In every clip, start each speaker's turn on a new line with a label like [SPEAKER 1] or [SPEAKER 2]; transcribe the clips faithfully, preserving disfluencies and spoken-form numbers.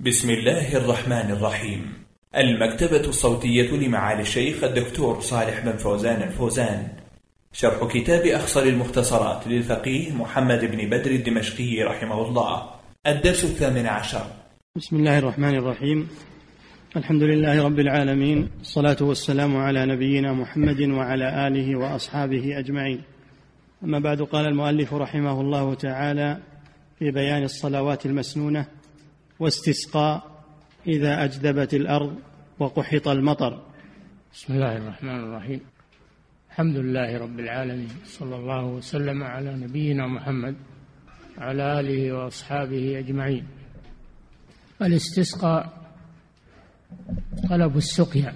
[SPEAKER 1] بسم الله الرحمن الرحيم. المكتبة الصوتية لمعالي الشيخ الدكتور صالح بن فوزان الفوزان، شرح كتاب أخصر المختصرات للفقيه محمد بن بدر الدمشقي رحمه الله، الدرس الثامن عشر.
[SPEAKER 2] بسم الله الرحمن الرحيم. الحمد لله رب العالمين، الصلاة والسلام على نبينا محمد وعلى آله وأصحابه أجمعين. أما بعد، قال المؤلف رحمه الله تعالى في بيان الصلوات المسنونة: واستسقاء إذا أجدبت الأرض وقحط المطر.
[SPEAKER 3] بسم الله الرحمن الرحيم. الحمد لله رب العالمين، صلى الله وسلم على نبينا محمد وعلى آله وأصحابه أجمعين. الاستسقاء طلب السقيا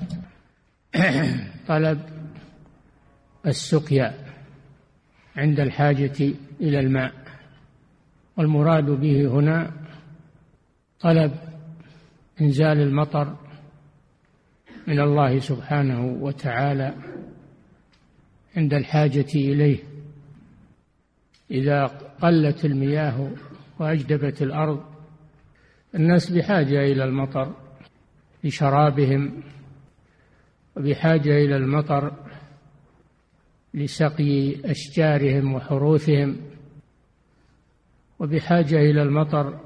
[SPEAKER 3] طلب السقيا عند الحاجة إلى الماء، والمراد به هنا طلب إنزال المطر من الله سبحانه وتعالى عند الحاجة إليه. إذا قلت المياه وأجدبت الأرض، الناس بحاجة إلى المطر لشرابهم، وبحاجة إلى المطر لسقي أشجارهم وحروثهم، وبحاجة إلى المطر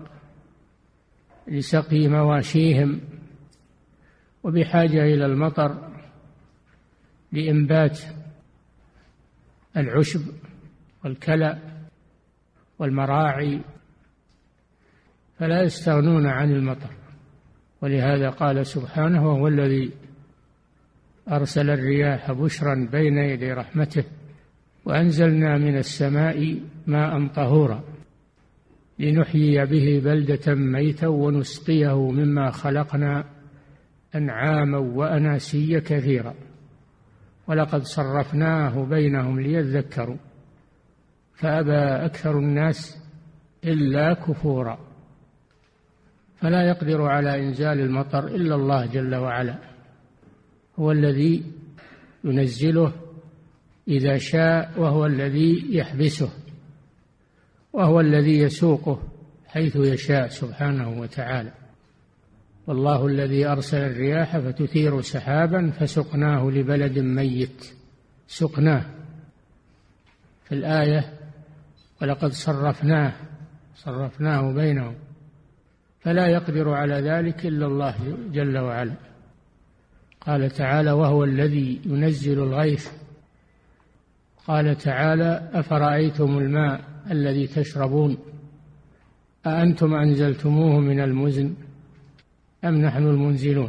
[SPEAKER 3] لسقي مواشيهم، وبحاجة إلى المطر لإنبات العشب والكلأ والمراعي، فلا يستغنون عن المطر. ولهذا قال سبحانه: وهو الذي أرسل الرياح بشرا بين يدي رحمته وأنزلنا من السماء ماء طهورا لنحيي به بلدة ميتا ونسقيه مما خلقنا أنعاما وأناسيا كثيرا ولقد صرفناه بينهم ليذكروا فأبى أكثر الناس إلا كفورا. فلا يقدر على إنزال المطر إلا الله جل وعلا، هو الذي ينزله إذا شاء، وهو الذي يحبسه، وهو الذي يسوقه حيث يشاء سبحانه وتعالى. والله الذي أرسل الرياح فتثير سحابا فسقناه لبلد ميت. سقناه في الآية ولقد صرفناه صرفناه بينهم، فلا يقدر على ذلك إلا الله جل وعلا. قال تعالى: وهو الذي ينزل الغيث. قال تعالى: أفرأيتم الماء الذي تشربون أأنتم أنزلتموه من المزن أم نحن المنزلون.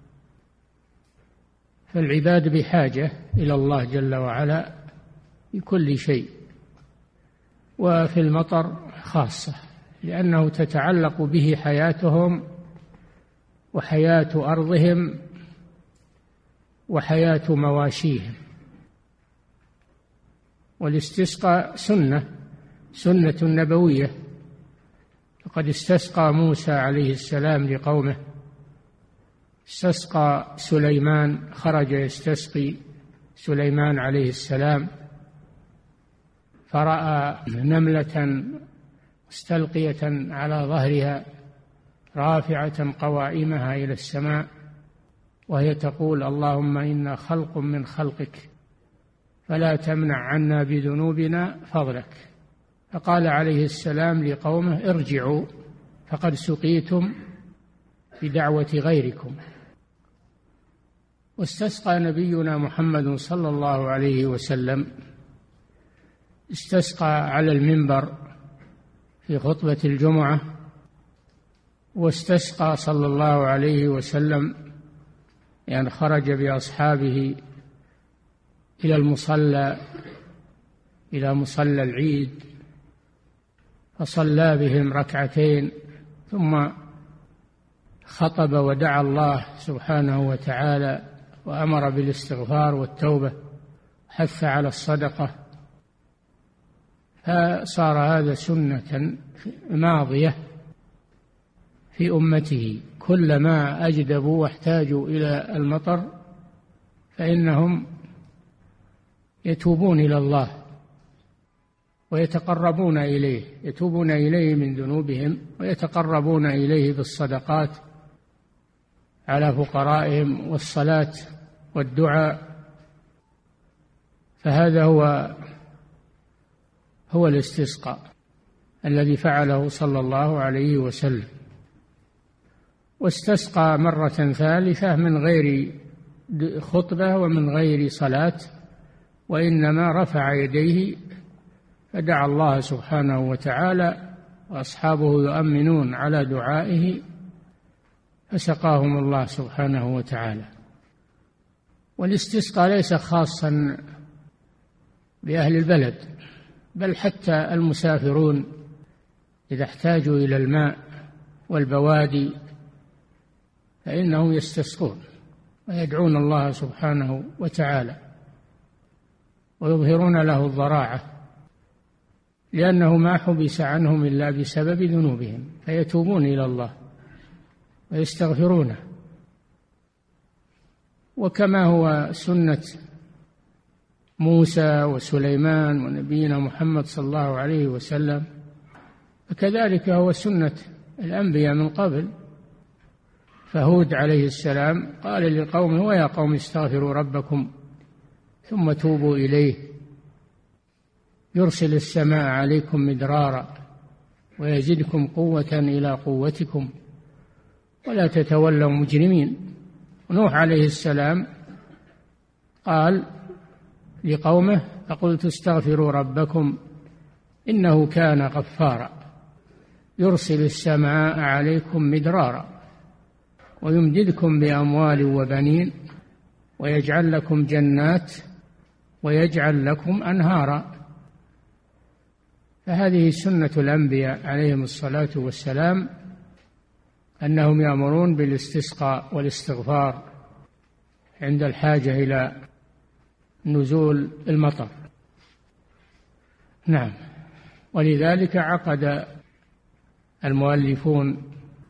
[SPEAKER 3] فالعباد بحاجة إلى الله جل وعلا في كل شيء، وفي المطر خاصة، لأنه تتعلق به حياتهم وحياة أرضهم وحياة مواشيهم. والاستسقاء سنة سنة نبوية، فقد استسقى موسى عليه السلام لقومه، استسقى سليمان، خرج يستسقي سليمان عليه السلام، فرأى نملة مستلقية على ظهرها رافعة قوائمها إلى السماء، وهي تقول: اللهم إنا خلق من خلقك فلا تمنع عنا بذنوبنا فضلك. فقال عليه السلام لقومه: ارجعوا فقد سقيتم بدعوة غيركم. واستسقى نبينا محمد صلى الله عليه وسلم، استسقى على المنبر في خطبة الجمعة، واستسقى صلى الله عليه وسلم يعني خرج بأصحابه إلى المصلى إلى مصلى العيد، فصلى بهم ركعتين، ثم خطب ودعا الله سبحانه وتعالى، وأمر بالاستغفار والتوبة، حث على الصدقة. فصار هذا سنة ماضية في أمته، كلما أجدبوا واحتاجوا إلى المطر فإنهم يتوبون إلى الله ويتقربون إليه، يتوبون إليه من ذنوبهم ويتقربون إليه بالصدقات على فقرائهم والصلاة والدعاء. فهذا هو هو الاستسقاء الذي فعله صلى الله عليه وسلم. واستسقى مرة ثالثة من غير خطبة ومن غير صلاة، وإنما رفع يديه فدعا الله سبحانه وتعالى، وأصحابه يؤمنون على دعائه فسقاهم الله سبحانه وتعالى. والاستسقاء ليس خاصا بأهل البلد، بل حتى المسافرون إذا احتاجوا إلى الماء والبوادي فإنهم يستسقون ويدعون الله سبحانه وتعالى ويظهرون له الضراعة، لأنه ما حبس عنهم إلا بسبب ذنوبهم، فيتوبون إلى الله ويستغفرونه. وكما هو سنة موسى وسليمان ونبينا محمد صلى الله عليه وسلم، فكذلك هو سنة الأنبياء من قبل. فهود عليه السلام قال لقومه: ويا قوم استغفروا ربكم ثم توبوا إليه يرسل السماء عليكم مدرارا ويزدكم قوة إلى قوتكم ولا تتولوا مجرمين. ونوح عليه السلام قال لقومه: فقلت استغفروا ربكم إنه كان غفارا يرسل السماء عليكم مدرارا ويمددكم بأموال وبنين ويجعل لكم جنات ويجعل لكم أنهارا. فهذه سنة الأنبياء عليهم الصلاة والسلام، أنهم يأمرون بالاستسقاء والاستغفار عند الحاجة إلى نزول المطر. نعم. ولذلك عقد المؤلفون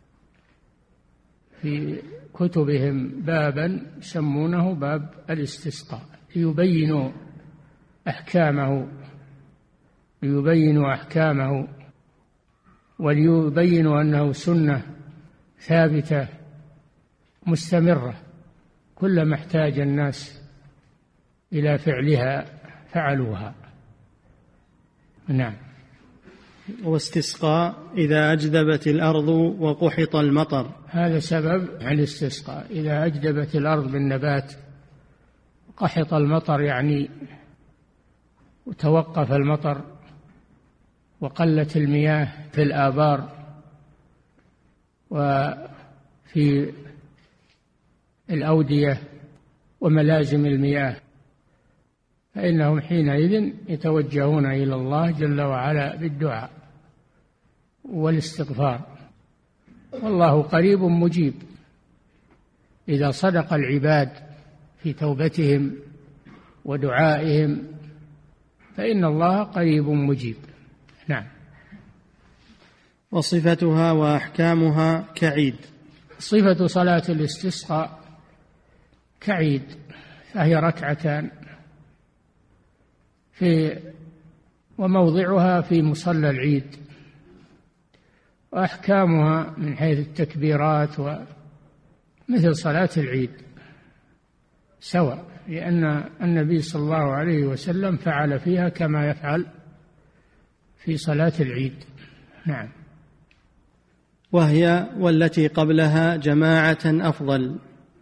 [SPEAKER 3] في كتبهم بابا يسمونه باب الاستسقاء ليبينوا أحكامه ليبينوا أحكامه وليبينوا أنه سنة ثابتة مستمرة، كلما احتاج الناس إلى فعلها فعلوها. نعم.
[SPEAKER 2] واستسقاء إذا أجدبت الأرض وقحط المطر،
[SPEAKER 3] هذا سبب الاستسقاء. إذا أجدبت الأرض بالنبات وقحط المطر يعني وتوقف المطر وقلت المياه في الآبار وفي الأودية وملازم المياه، فإنهم حينئذ يتوجهون إلى الله جل وعلا بالدعاء والاستغفار، والله قريب مجيب. إذا صدق العباد في توبتهم ودعائهم فإن الله قريب مجيب. نعم.
[SPEAKER 2] وصفتها وأحكامها كعيد.
[SPEAKER 3] صفة صلاة الاستسقاء كعيد، فهي ركعتان في وموضعها في مصلى العيد، وأحكامها من حيث التكبيرات ومثل صلاة العيد سواء، لأن النبي صلى الله عليه وسلم فعل فيها كما يفعل في صلاة العيد. نعم.
[SPEAKER 2] وهي والتي قبلها جماعة أفضل.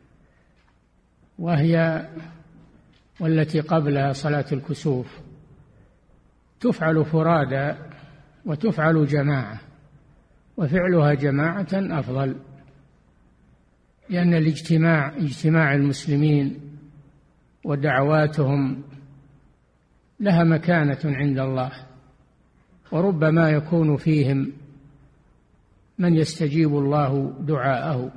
[SPEAKER 3] وهي والتي قبلها صلاة الكسوف تفعل فرادى وتفعل جماعة، وفعلها جماعة أفضل، لأن الاجتماع اجتماع المسلمين ودعواتهم لها مكانة عند الله، وربما يكون فيهم من يستجيب الله دعاءه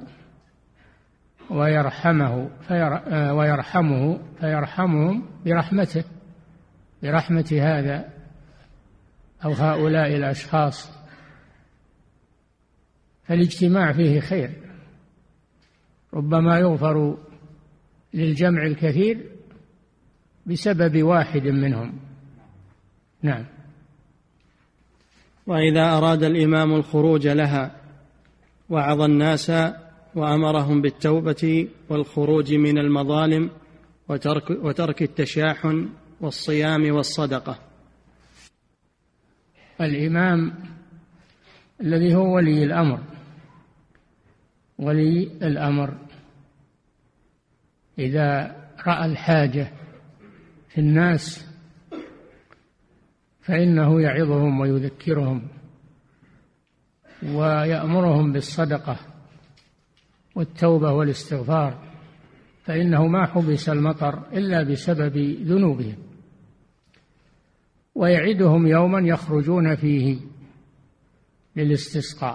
[SPEAKER 3] ويرحمه ويرحمه فيرحمهم برحمته برحمة هذا أو هؤلاء الأشخاص. فالاجتماع فيه خير، ربما يغفر للجمع الكثير بسبب واحد منهم. نعم.
[SPEAKER 2] وإذا أراد الإمام الخروج لها وعظ الناس وأمرهم بالتوبة والخروج من المظالم وترك, وترك التشاحن والصيام والصدقة.
[SPEAKER 3] الإمام الذي هو ولي الأمر ولي الأمر إذا رأى الحاجة في الناس فإنه يعظهم ويذكرهم ويأمرهم بالصدقة والتوبة والاستغفار، فإنه ما حبس المطر إلا بسبب ذنوبهم، ويعدهم يوما يخرجون فيه للاستسقاء.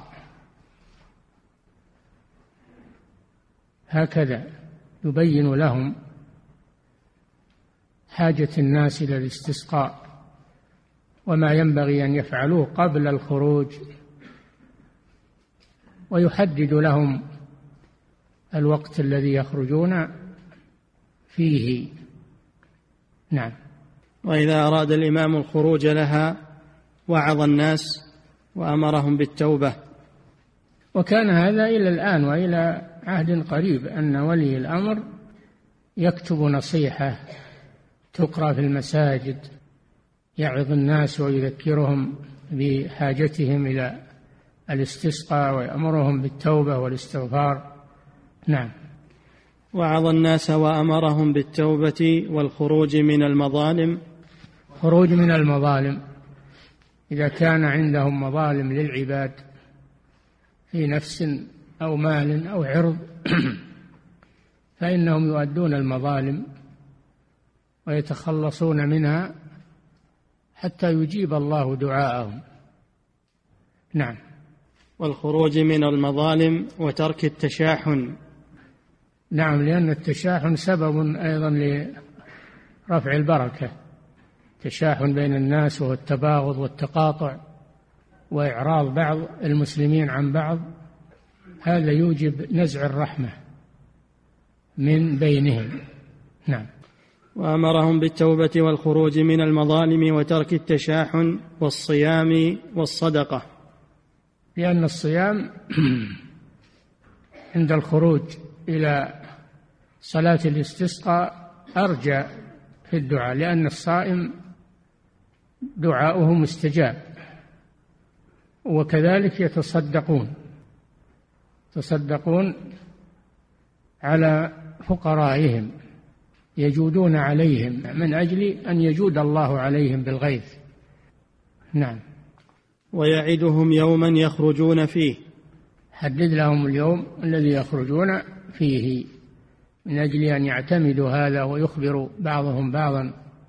[SPEAKER 3] هكذا يبين لهم حاجة الناس إلى الاستسقاء وما ينبغي أن يفعلوه قبل الخروج، ويحدد لهم الوقت الذي يخرجون فيه. نعم.
[SPEAKER 2] وإذا أراد الإمام الخروج لها وعظ الناس وأمرهم بالتوبة.
[SPEAKER 3] وكان هذا إلى الآن وإلى عهد قريب أن ولي الأمر يكتب نصيحة تقرأ في المساجد، يعظ الناس ويذكرهم بحاجتهم إلى الاستسقاء ويأمرهم بالتوبة والاستغفار. نعم.
[SPEAKER 2] وعظ الناس وأمرهم بالتوبة والخروج من المظالم.
[SPEAKER 3] خروج من المظالم إذا كان عندهم مظالم للعباد في نفس أو مال أو عرض فإنهم يؤدون المظالم ويتخلصون منها حتى يجيب الله دعاءهم. نعم.
[SPEAKER 2] والخروج من المظالم وترك التشاحن.
[SPEAKER 3] نعم، لأن التشاحن سبب أيضا لرفع البركة، تشاحن بين الناس وهو التباغض والتقاطع وإعراض بعض المسلمين عن بعض، هذا يوجب نزع الرحمة من بينهم. نعم.
[SPEAKER 2] وأمرهم بالتوبة والخروج من المظالم وترك التشاحن والصيام والصدقة،
[SPEAKER 3] لأن الصيام عند الخروج إلى صلاة الاستسقاء أرجى في الدعاء، لأن الصائم دعاؤه مستجاب. وكذلك يتصدقون يتصدقون على فقرائهم، يجودون عليهم من أجل أن يجود الله عليهم بالغيث. نعم.
[SPEAKER 2] ويعدهم يوما يخرجون فيه.
[SPEAKER 3] حدد لهم اليوم الذي يخرجون فيه من أجل أن يعتمدوا هذا ويخبروا بعضهم بعضا.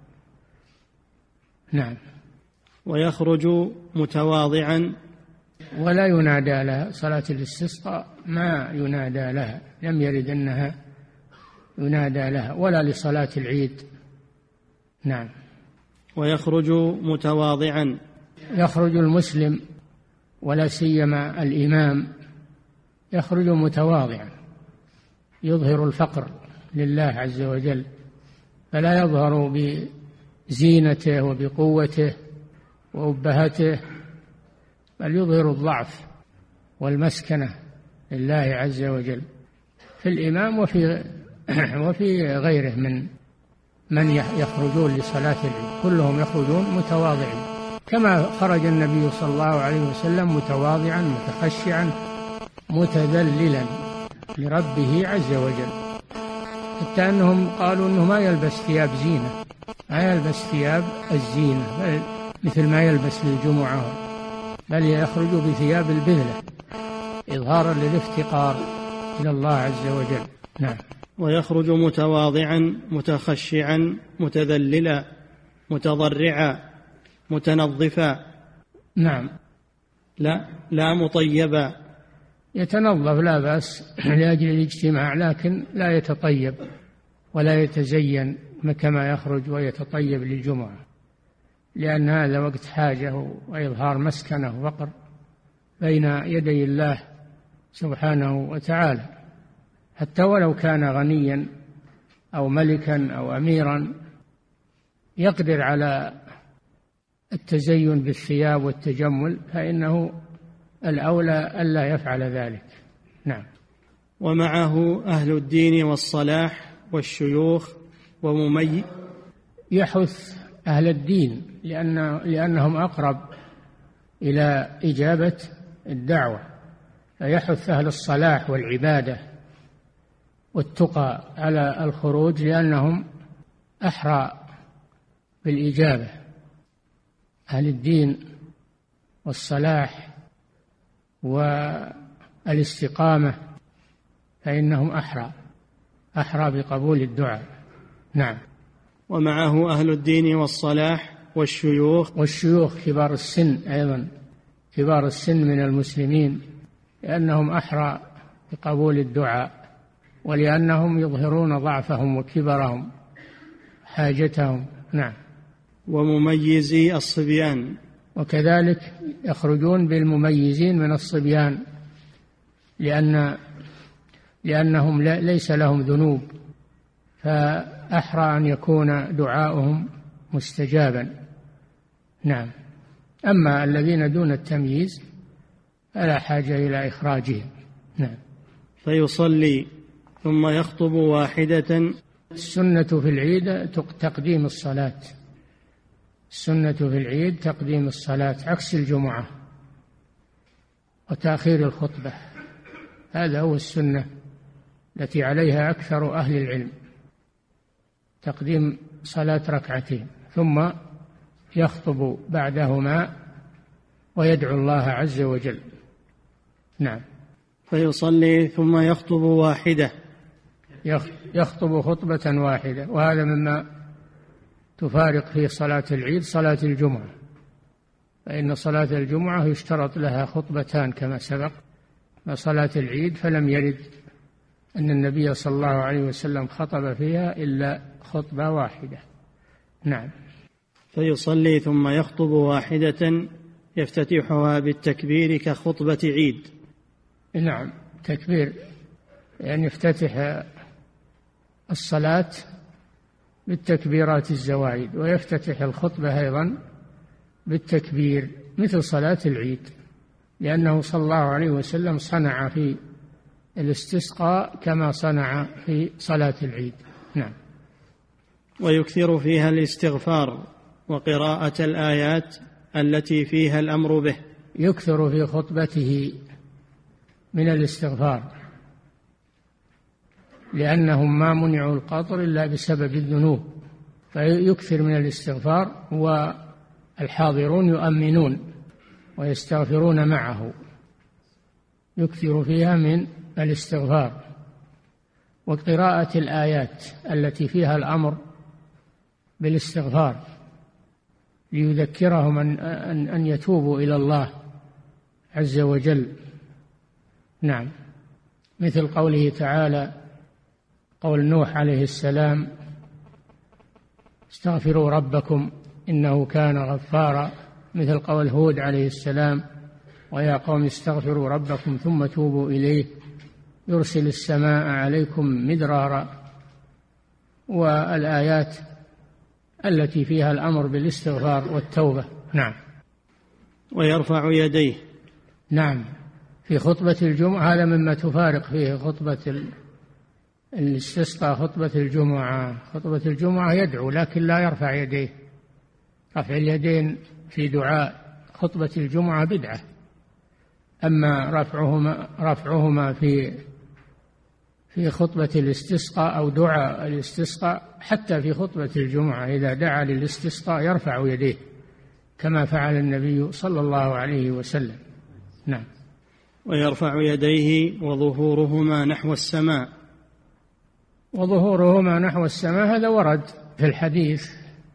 [SPEAKER 3] نعم.
[SPEAKER 2] ويخرج متواضعا.
[SPEAKER 3] ولا ينادى لها صلاة الاستسقاء، ما ينادى لها، لم يرد أنها ينادى لها، ولا لصلاة العيد. نعم.
[SPEAKER 2] ويخرج متواضعا.
[SPEAKER 3] يخرج المسلم ولا سيما الإمام يخرج متواضعا، يظهر الفقر لله عز وجل، فلا يظهر بزينته وبقوته وأبهته، بل يظهر الضعف والمسكنة لله عز وجل في الإمام وفي وفي غيره من من يخرجون لصلاة العيد، كلهم يخرجون متواضعين، كما خرج النبي صلى الله عليه وسلم متواضعا متخشعا متذللا لربه عز وجل، حتى أنهم قالوا أنه ما يلبس ثياب زينة، ما يلبس ثياب الزينة بل مثل ما يلبس للجمعة، بل يخرج بثياب البذلة إظهارا للافتقار إلى الله عز وجل. نعم.
[SPEAKER 2] ويخرج متواضعا متخشعا متذللا متضرعا متنظفا.
[SPEAKER 3] نعم.
[SPEAKER 2] لا لا مطيبا.
[SPEAKER 3] يتنظف لا بأس لأجل الاجتماع، لكن لا يتطيب ولا يتزين كما يخرج ويتطيب للجمعة، لأن هذا وقت حاجة وإظهار مسكنة وفقر بين يدي الله سبحانه وتعالى، حتى ولو كان غنيا أو ملكا أو أميرا يقدر على التزين بالثياب والتجمل فإنه الأولى ألا يفعل ذلك. نعم.
[SPEAKER 2] ومعه أهل الدين والصلاح والشيوخ ومميز
[SPEAKER 3] يحث أهل الدين لأن لأنهم أقرب إلى إجابة الدعوة، فيحث أهل الصلاح والعبادة والتقى على الخروج لأنهم أحرى بالإجابة. أهل الدين والصلاح والاستقامة فإنهم أحرى أحرى بقبول الدعاء. نعم.
[SPEAKER 2] ومعه أهل الدين والصلاح والشيوخ
[SPEAKER 3] والشيوخ كبار السن أيضا، كبار السن من المسلمين، لأنهم أحرى بقبول الدعاء ولأنهم يظهرون ضعفهم وكبرهم حاجتهم. نعم.
[SPEAKER 2] ومميزي الصبيان،
[SPEAKER 3] وكذلك يخرجون بالمميزين من الصبيان لأن لأنهم ليس لهم ذنوب، فأحرى أن يكون دعاؤهم مستجابا. نعم. أما الذين دون التمييز فلا حاجة إلى إخراجهم. نعم.
[SPEAKER 2] فيصلي ثم يخطب واحدة.
[SPEAKER 3] السنة في العيد تقديم الصلاة، السنة في العيد تقديم الصلاة عكس الجمعة وتأخير الخطبة، هذا هو السنة التي عليها أكثر أهل العلم، تقديم صلاة ركعتين ثم يخطب بعدهما ويدعو الله عز وجل. نعم.
[SPEAKER 2] فيصلي ثم يخطب واحدة،
[SPEAKER 3] يخطب خطبة واحدة، وهذا مما تفارق في صلاة العيد صلاة الجمعة، فإن صلاة الجمعة يشترط لها خطبتان كما سبق، وصلاة العيد فلم يرد أن النبي صلى الله عليه وسلم خطب فيها إلا خطبة واحدة. نعم.
[SPEAKER 2] فيصلي ثم يخطب واحدة يفتتحها بالتكبير كخطبة عيد.
[SPEAKER 3] نعم، تكبير يعني يفتتح الصلاة بالتكبيرات الزوائد، ويفتتح الخطبة أيضا بالتكبير مثل صلاة العيد، لأنه صلى الله عليه وسلم صنع في الاستسقاء كما صنع في صلاة العيد. نعم.
[SPEAKER 2] ويكثر فيها الاستغفار وقراءة الآيات التي فيها الأمر به.
[SPEAKER 3] يكثر في خطبته من الاستغفار، لأنهم ما منعوا القطر إلا بسبب الذنوب، فيكثر من الاستغفار، والحاضرون يؤمنون ويستغفرون معه، يكثر فيها من الاستغفار وقراءة الآيات التي فيها الأمر بالاستغفار ليذكرهم أن, أن, أن يتوبوا إلى الله عز وجل. نعم. مثل قوله تعالى، قول نوح عليه السلام: استغفروا ربكم إنه كان غفارا. مثل قول هود عليه السلام: ويا قوم استغفروا ربكم ثم توبوا إليه يرسل السماء عليكم مدرارا. والآيات التي فيها الأمر بالاستغفار والتوبة. نعم.
[SPEAKER 2] ويرفع يديه.
[SPEAKER 3] نعم، في خطبة الجمعة، هذا مما تفارق فيه خطبة الاستسقاء خطبة الجمعة. خطبة الجمعة يدعو لكن لا يرفع يديه، رفع اليدين في دعاء خطبة الجمعة بدعة، أما رفعهما رفعهما في في خطبة الاستسقاء أو دعاء الاستسقاء، حتى في خطبة الجمعة إذا دعا للاستسقاء يرفع يديه كما فعل النبي صلى الله عليه وسلم. نعم.
[SPEAKER 2] ويرفع يديه وظهورهما نحو السماء.
[SPEAKER 3] وظهورهما نحو السماء هذا ورد في الحديث،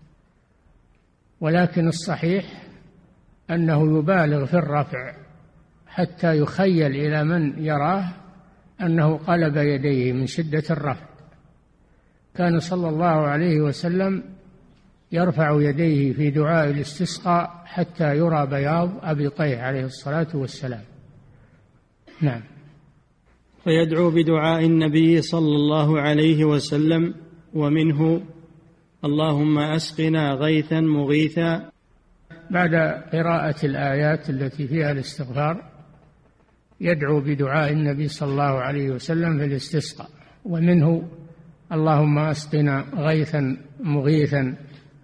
[SPEAKER 3] ولكن الصحيح أنه يبالغ في الرفع حتى يخيل إلى من يراه أنه قلب يديه من شدة الرفع. كان صلى الله عليه وسلم يرفع يديه في دعاء الاستسقاء حتى يرى بياض أبطيه عليه الصلاة والسلام. نعم.
[SPEAKER 2] فيدعو بدعاء النبي صلى الله عليه وسلم، ومنه: اللهم أسقنا غيثا مغيثا
[SPEAKER 3] بعد قراءة الآيات التي فيها الاستغفار يدعو بدعاء النبي صلى الله عليه وسلم في الاستسقاء، ومنه اللهم أسقنا غيثا مغيثا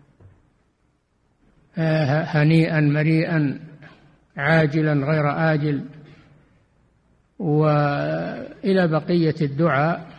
[SPEAKER 3] هنيئا مريئا عاجلا غير آجل، وإلى بقية الدعاء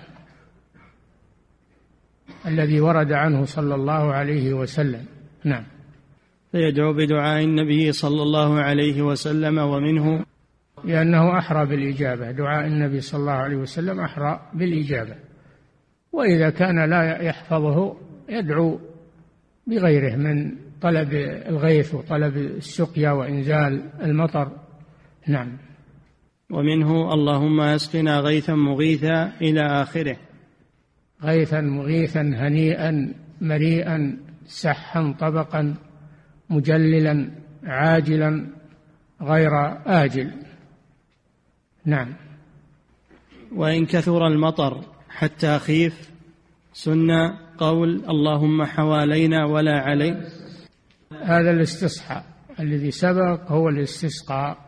[SPEAKER 3] الذي ورد عنه صلى الله عليه وسلم. نعم.
[SPEAKER 2] فيدعو بدعاء النبي صلى الله عليه وسلم، ومنه
[SPEAKER 3] لأنه أحرى بالإجابة، دعاء النبي صلى الله عليه وسلم أحرى بالإجابة. وإذا كان لا يحفظه يدعو بغيره من طلب الغيث وطلب السقيا وإنزال المطر. نعم.
[SPEAKER 2] ومنه اللهم اسقنا غيثا مغيثا إلى آخره.
[SPEAKER 3] غيثا مغيثا هنيئا مريئا سحا طبقا مجللا عاجلا غير آجل. نعم.
[SPEAKER 2] وإن كثر المطر حتى خيف سن قول اللهم حوالينا ولا علي.
[SPEAKER 3] هذا الاستصحاء الذي سبق هو الاستسقاء.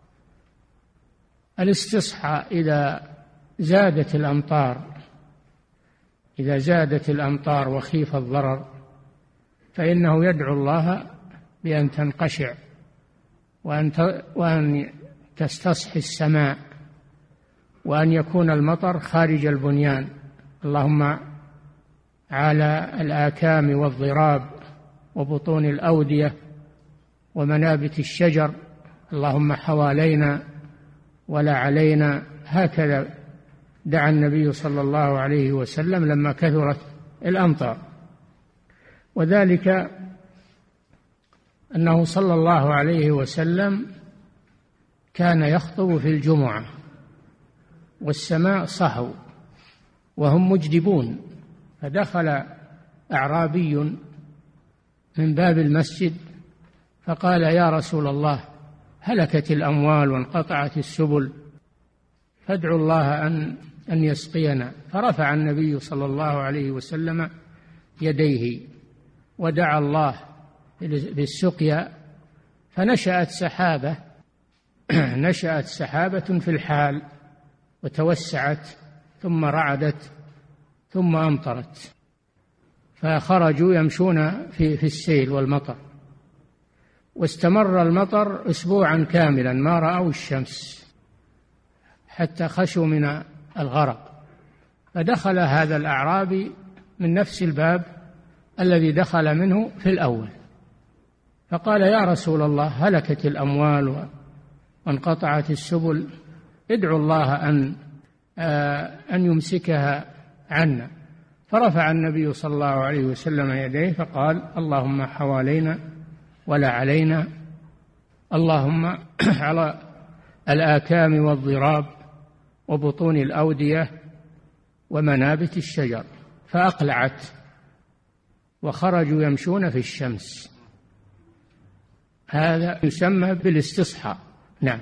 [SPEAKER 3] الاستصحاء إذا زادت الأمطار إذا زادت الأمطار وخيف الضرر فإنه يدعو الله بأن تنقشع وأن وأن تستصحي السماء، وأن يكون المطر خارج البنيان. اللهم على الآكام والضراب وبطون الأودية ومنابت الشجر، اللهم حوالينا ولا علينا. هكذا دعا النبي صلى الله عليه وسلم لما كثرت الأمطار، وذلك أنه صلى الله عليه وسلم كان يخطب في الجمعة والسماء صهو وهم مجدبون، فدخل أعرابي من باب المسجد فقال يا رسول الله هلكت الأموال وانقطعت السبل فادعوا الله أن أن يسقينا. فرفع النبي صلى الله عليه وسلم يديه ودعا الله بالسقيا، فنشأت سحابة نشأت سحابة في الحال وتوسعت ثم رعدت ثم أمطرت، فخرجوا يمشون في في السيل والمطر، واستمر المطر أسبوعا كاملا ما رأوا الشمس حتى خشوا من الغرق. فدخل هذا الأعرابي من نفس الباب الذي دخل منه في الأول، فقال يا رسول الله هلكت الأموال وانقطعت السبل، ادعوا الله أن أن يمسكها عنا. فرفع النبي صلى الله عليه وسلم يديه فقال اللهم حوالينا ولا علينا، اللهم على الآكام والضراب وبطون الأودية ومنابت الشجر، فأقلعت وخرجوا يمشون في الشمس. هذا يسمى بالاستصحاء. نعم.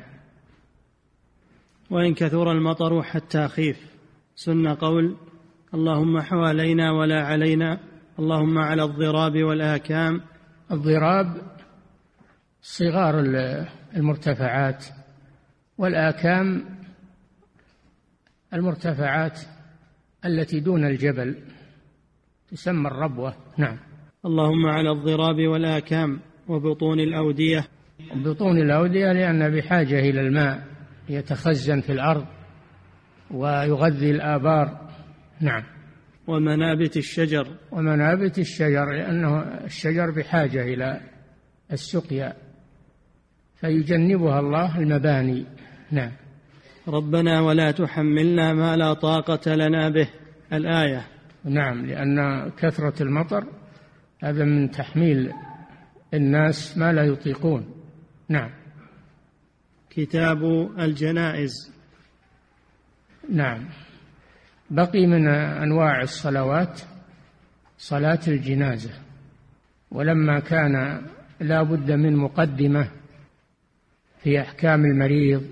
[SPEAKER 2] وإن كثر المطر حتى خيف سن قول اللهم حوالينا ولا علينا، اللهم على الضراب والآكام.
[SPEAKER 3] الضراب صغار المرتفعات، والآكام المرتفعات التي دون الجبل تسمى الربوة. نعم.
[SPEAKER 2] اللهم على الضراب والآكام وبطون الأودية.
[SPEAKER 3] بطون الأودية لأن بحاجة إلى الماء يتخزن في الأرض ويغذي الآبار. نعم.
[SPEAKER 2] ومنابت الشجر.
[SPEAKER 3] ومنابت الشجر لأنه الشجر بحاجة إلى السقيا فيجنبها الله المباني. نعم.
[SPEAKER 2] ربنا ولا تحملنا ما لا طاقة لنا به، الآية.
[SPEAKER 3] نعم، لأن كثرة المطر هذا من تحميل الناس ما لا يطيقون. نعم.
[SPEAKER 2] كتاب الجنائز.
[SPEAKER 3] نعم. بقي من أنواع الصلوات صلاة الجنازة، ولما كان لا بد من مقدمة في أحكام المريض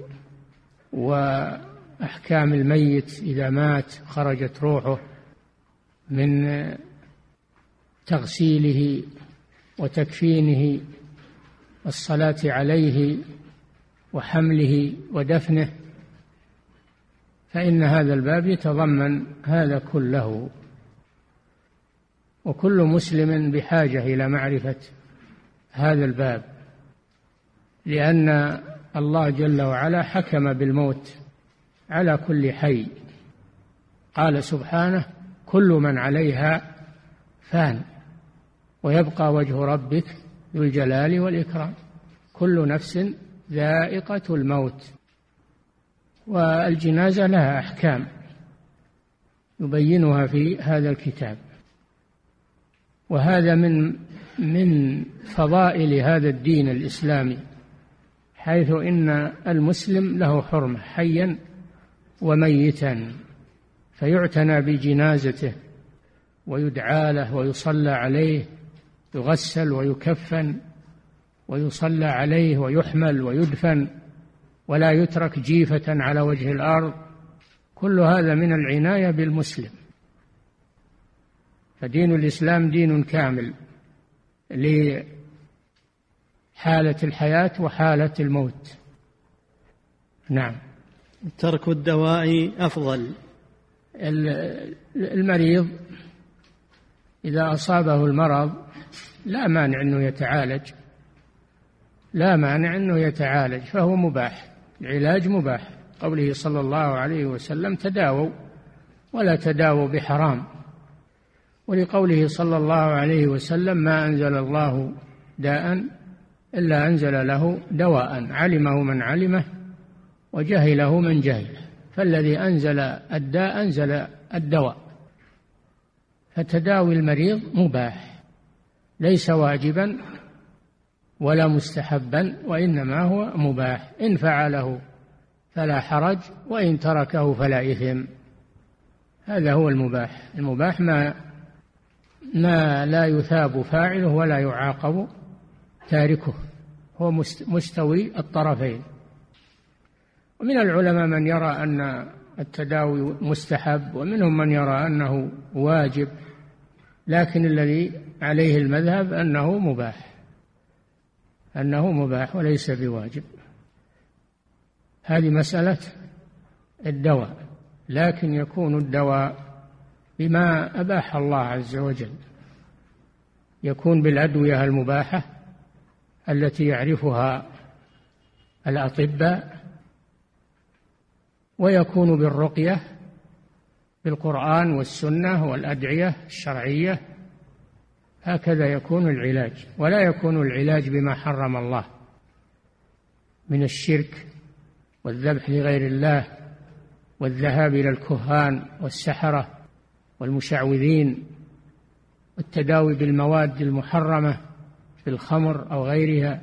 [SPEAKER 3] وأحكام الميت إذا مات خرجت روحه من تغسيله وتكفينه والصلاة عليه وحمله ودفنه، فإن هذا الباب يتضمن هذا كله. وكل مسلم بحاجة إلى معرفة هذا الباب، لأن الله جل وعلا حكم بالموت على كل حي. قال سبحانه: كل من عليها فان ويبقى وجه ربك ذو الجلال والإكرام. كل نفس ذائقة الموت. والجنازة لها أحكام يبينها في هذا الكتاب، وهذا من من فضائل هذا الدين الإسلامي، حيث إن المسلم له حرمة حيا وميتا، فيعتنى بجنازته ويدعى له ويصلى عليه، يغسل ويكفن ويصلى عليه ويحمل ويدفن، ولا يترك جيفة على وجه الأرض. كل هذا من العناية بالمسلم. فدين الإسلام دين كامل لحالة الحياة وحالة الموت. نعم.
[SPEAKER 2] ترك الدواء أفضل.
[SPEAKER 3] المريض إذا أصابه المرض لا مانع أنه يتعالج، لا مانع أنه يتعالج، فهو مباح، العلاج مباح. قوله صلى الله عليه وسلم: تداووا ولا تداووا بحرام. ولقوله صلى الله عليه وسلم: ما أنزل الله داء إلا أنزل له دواء علمه من علمه وجهله من جهله. فالذي أنزل الداء أنزل الدواء. فتداوي المريض مباح، ليس واجبا ولا مستحبا، وإنما هو مباح. إن فعله فلا حرج، وإن تركه فلا إثم. هذا هو المباح. المباح ما ما لا يثاب فاعله ولا يعاقب تاركه، هو مستوي الطرفين. ومن العلماء من يرى أن التداوي مستحب، ومنهم من يرى أنه واجب، لكن الذي عليه المذهب أنه مباح، أنه مباح وليس بواجب. هذه مسألة الدواء، لكن يكون الدواء بما أباح الله عز وجل، يكون بالأدوية المباحة التي يعرفها الأطباء، ويكون بالرقية بالقرآن والسنة والأدعية الشرعية. هكذا يكون العلاج، ولا يكون العلاج بما حرم الله من الشرك والذبح لغير الله والذهاب إلى الكهان والسحرة والمشعوذين والتداوي بالمواد المحرمة في الخمر أو غيرها،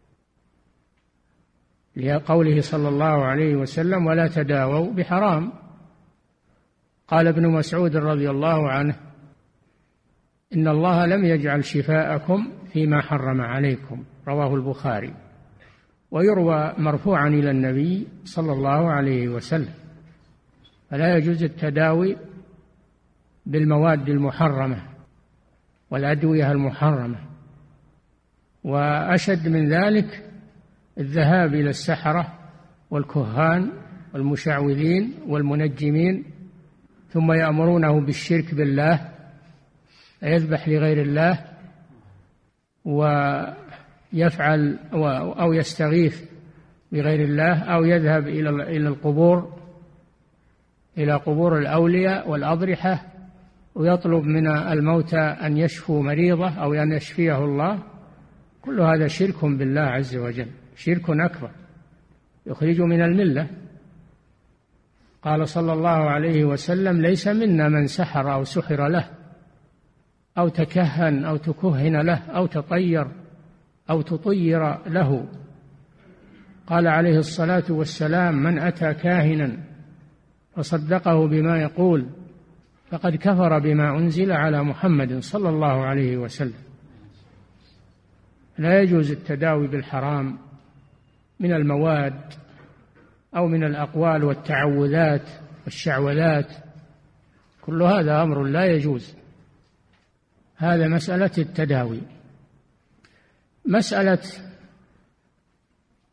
[SPEAKER 3] لقوله صلى الله عليه وسلم: ولا تداووا بحرام. قال ابن مسعود رضي الله عنه: إن الله لم يجعل شفاءكم فيما حرم عليكم. رواه البخاري. ويروى مرفوعا إلى النبي صلى الله عليه وسلم. فلا يجوز التداوي بالمواد المحرمة والأدوية المحرمة. وأشد من ذلك الذهاب إلى السحرة والكهان والمشعوذين والمنجمين، ثم يأمرونه بالشرك بالله، يذبح لغير الله ويفعل أو يستغيث بغير الله، أو يذهب إلى القبور، إلى قبور الأولياء والأضرحة، ويطلب من الموتى أن يشفوا مريضه أو أن يشفيه الله. كل هذا شرك بالله عز وجل، شرك أكبر يخرج من الملة. قال صلى الله عليه وسلم: ليس منا من سحر أو سحر له أو تكهن أو تكهن له أو تطير أو تطير له. قال عليه الصلاة والسلام: من أتى كاهنا فصدقه بما يقول فقد كفر بما أنزل على محمد صلى الله عليه وسلم. لا يجوز التداوي بالحرام من المواد أو من الأقوال والتعوذات والشعوذات، كل هذا أمر لا يجوز. هذا مسألة التداوي. مسألة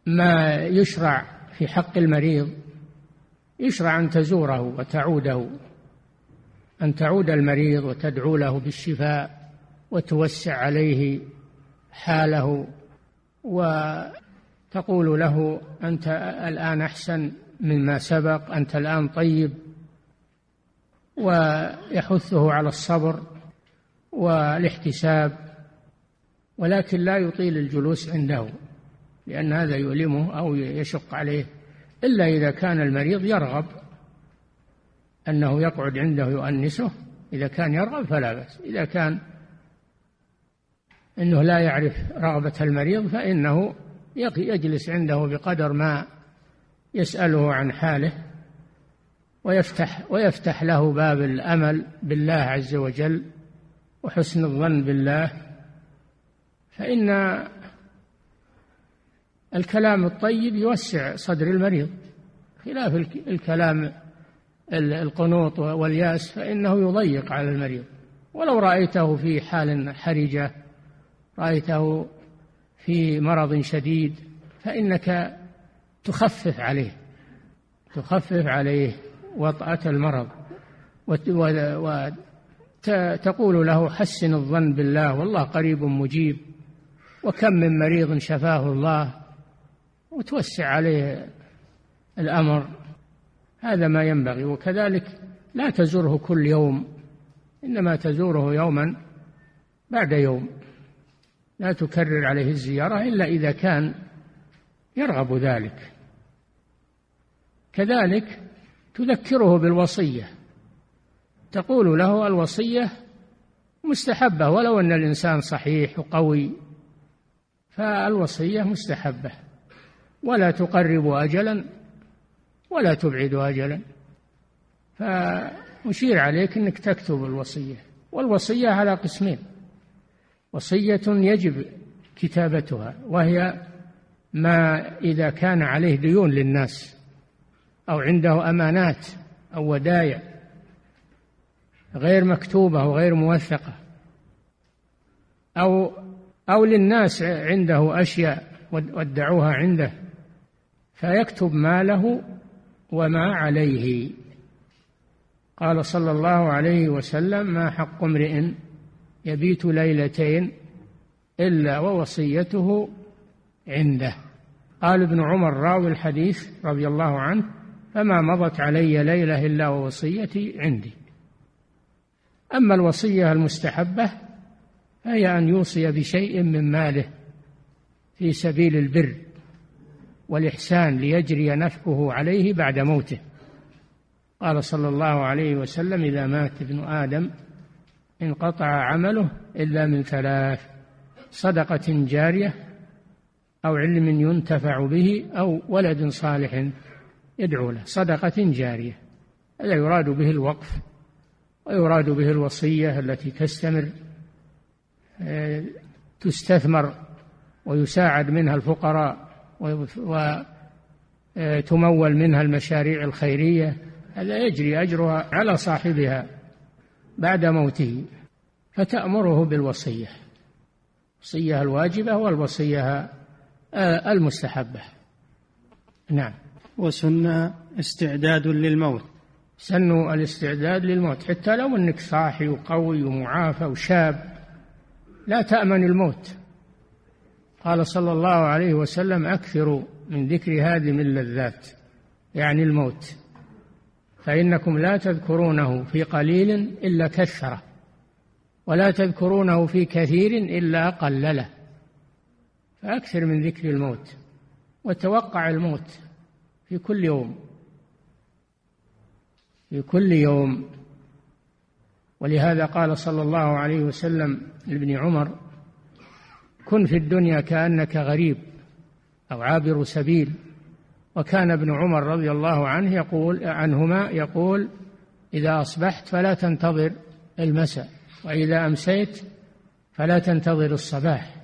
[SPEAKER 3] ما يشرع في حق المريض، يشرع أن تزوره وتعوده، أن تعود المريض وتدعو له بالشفاء وتوسع عليه حاله وتقول له أنت الآن أحسن مما سبق، أنت الآن طيب، ويحثه على الصبر والاحتساب، ولكن لا يطيل الجلوس عنده لأن هذا يؤلمه أو يشق عليه، إلا إذا كان المريض يرغب أنه يقعد عنده يؤنسه. إذا كان يرغب فلا بأس، إذا كان أنه لا يعرف رغبة المريض فإنه يجلس عنده بقدر ما يسأله عن حاله ويفتح, ويفتح له باب الأمل بالله عز وجل وحسن الظن بالله. فإن الكلام الطيب يوسع صدر المريض، خلاف الكلام القنوط والياس فإنه يضيق على المريض. ولو رأيته في حال حرجة، رأيته في مرض شديد، فإنك تخفف عليه تخفف عليه وطأة المرض، وتقول له حسن الظن بالله والله قريب مجيب، وكم من مريض شفاه الله، وتوسع عليه الأمر. هذا ما ينبغي. وكذلك لا تزوره كل يوم، إنما تزوره يوما بعد يوم، لا تكرر عليه الزيارة إلا إذا كان يرغب ذلك. كذلك تذكره بالوصية، تقول له الوصية مستحبة ولو أن الإنسان صحيح وقوي، فالوصية مستحبة، ولا تقرب أجلا ولا تبعد أجلا. فأشير عليك أنك تكتب الوصية. والوصية على قسمين: وصية يجب كتابتها، وهي ما إذا كان عليه ديون للناس أو عنده أمانات أو ودايع غير مكتوبة وغير موثقة، أو أو للناس عنده أشياء ودعوها عنده، فيكتب ما له وما عليه. قال صلى الله عليه وسلم: ما حق امرئ يبيت ليلتين إلا ووصيته عنده. قال ابن عمر راوي الحديث رضي الله عنه: فما مضت علي ليلة إلا ووصيتي عندي. أما الوصية المستحبة فهي أن يوصي بشيء من ماله في سبيل البر والإحسان ليجري نفعه عليه بعد موته. قال صلى الله عليه وسلم: إذا مات ابن آدم انقطع عمله إلا من ثلاث: صدقة جارية أو علم ينتفع به أو ولد صالح يدعو له. صدقة جارية هذا يراد به الوقف، ويراد به الوصية التي تستمر تستثمر ويساعد منها الفقراء وتمول منها المشاريع الخيرية، هذا يجري أجرها على صاحبها بعد موته، فتأمره بالوصية، الوصية الواجبة والوصية المستحبة. نعم.
[SPEAKER 2] وسن استعداد للموت،
[SPEAKER 3] سن الاستعداد للموت، حتى لو أنك صاحي وقوي ومعافى وشاب لا تأمن الموت. قال صلى الله عليه وسلم: أكثروا من ذكر هادم اللذات، يعني الموت، فإنكم لا تذكرونه في قليل إلا كثره، ولا تذكرونه في كثير إلا قلله. فأكثر من ذكر الموت، وتوقع الموت في كل يوم في كل يوم. ولهذا قال صلى الله عليه وسلم لابن عمر: كن في الدنيا كأنك غريب أو عابر سبيل. وكان ابن عمر رضي الله عنه يقول عنهما يقول: إذا أصبحت فلا تنتظر المساء، وإذا أمسيت فلا تنتظر الصباح.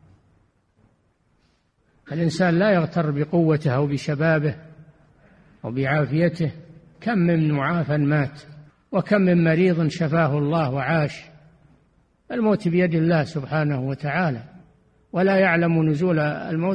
[SPEAKER 3] الإنسان لا يغتر بقوته أو بشبابه أو بعافيته. كم من معافى مات، وكم من مريض شفاه الله وعاش. الموت بيد الله سبحانه وتعالى، ولا يعلم نزول الموت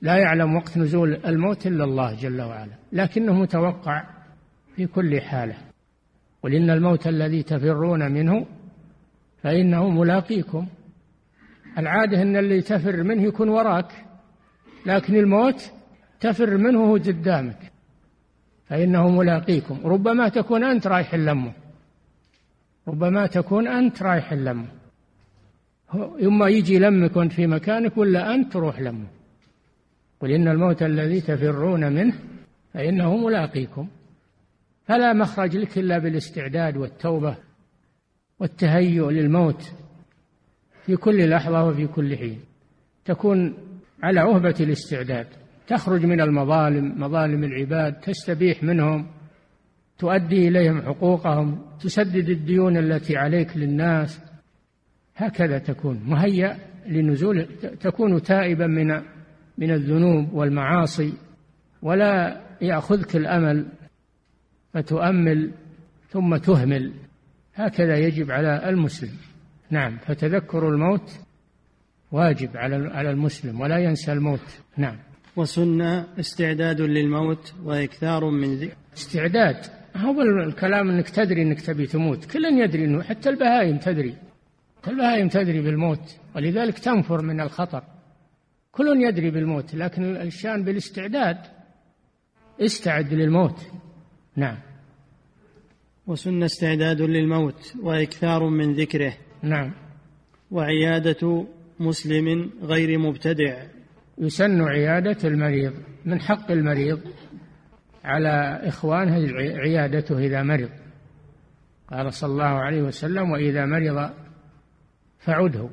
[SPEAKER 3] لا يعلم وقت نزول الموت إلا الله جل وعلا، لكنه متوقع في كل حالة. قل إن الموت الذي تفرون منه فإنه ملاقيكم. العادة أن اللي تفر منه يكون وراك، لكن الموت تفر منه هو قدامك، فإنه ملاقيكم. ربما تكون أنت رايح لمه، ربما تكون أنت رايح لمه، إما يجي لمك وأنت في مكانك ولا أنت تروح لمه. قل إن الموت الذي تفرون منه فإنه ملاقيكم. فلا مخرج لك إلا بالاستعداد والتوبة والتهيؤ للموت في كل لحظة وفي كل حين. تكون على عهبة الاستعداد، تخرج من المظالم، مظالم العباد، تستبيح منهم، تؤدي إليهم حقوقهم، تسدد الديون التي عليك للناس. هكذا تكون مهيأ لنزول، تكون تائبا من من الذنوب والمعاصي، ولا يأخذك الأمل فتؤمل ثم تهمل. هكذا يجب على المسلم. نعم، فتذكر الموت واجب على على المسلم، ولا ينسى الموت. نعم.
[SPEAKER 2] وسنة استعداد للموت وإكثار من ذكر.
[SPEAKER 3] استعداد هو الكلام أنك تدري أنك تبي تموت، كل يدري أنه، حتى البهائم تدري، البهائم تدري بالموت، ولذلك تنفر من الخطر. كل يدري بالموت، لكن الشان بالاستعداد، استعد للموت. نعم.
[SPEAKER 2] وسنة استعداد للموت وإكثار من ذكره.
[SPEAKER 3] نعم.
[SPEAKER 2] وعيادة مسلم غير مبتدع.
[SPEAKER 3] يسن عيادة المريض، من حق المريض على إخوانه عيادته إذا مرض. قال صلى الله عليه وسلم: وإذا مرض فعده،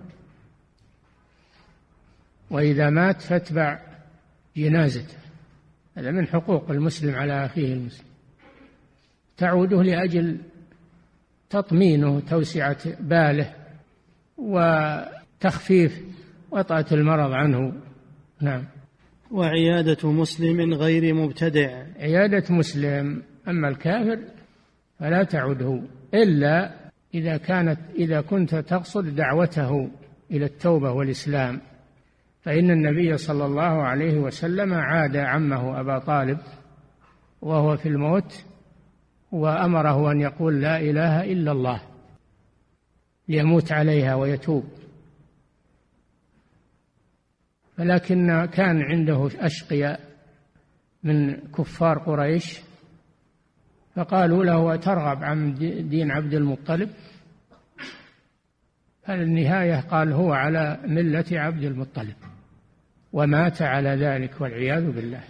[SPEAKER 3] وإذا مات فاتبع جنازته. هذا من حقوق المسلم على أخيه المسلم، تعوده لأجل تطمينه، توسعة باله، وتخفيف وطأة المرض عنه. نعم.
[SPEAKER 2] وعيادة مسلم غير مبتدع.
[SPEAKER 3] عيادة مسلم، أما الكافر فلا تعده إلا إذا كانت إذا كنت تقصد دعوته إلى التوبة والإسلام، فإن النبي صلى الله عليه وسلم عاد عمه أبا طالب وهو في الموت، وأمره أن يقول لا إله إلا الله ليموت عليها ويتوب. ولكن كان عنده أشقياء من كفار قريش فقالوا له: أترغب عن دين عبد المطلب؟ فالنهاية قال: هو على ملة عبد المطلب، ومات على ذلك والعياذ بالله.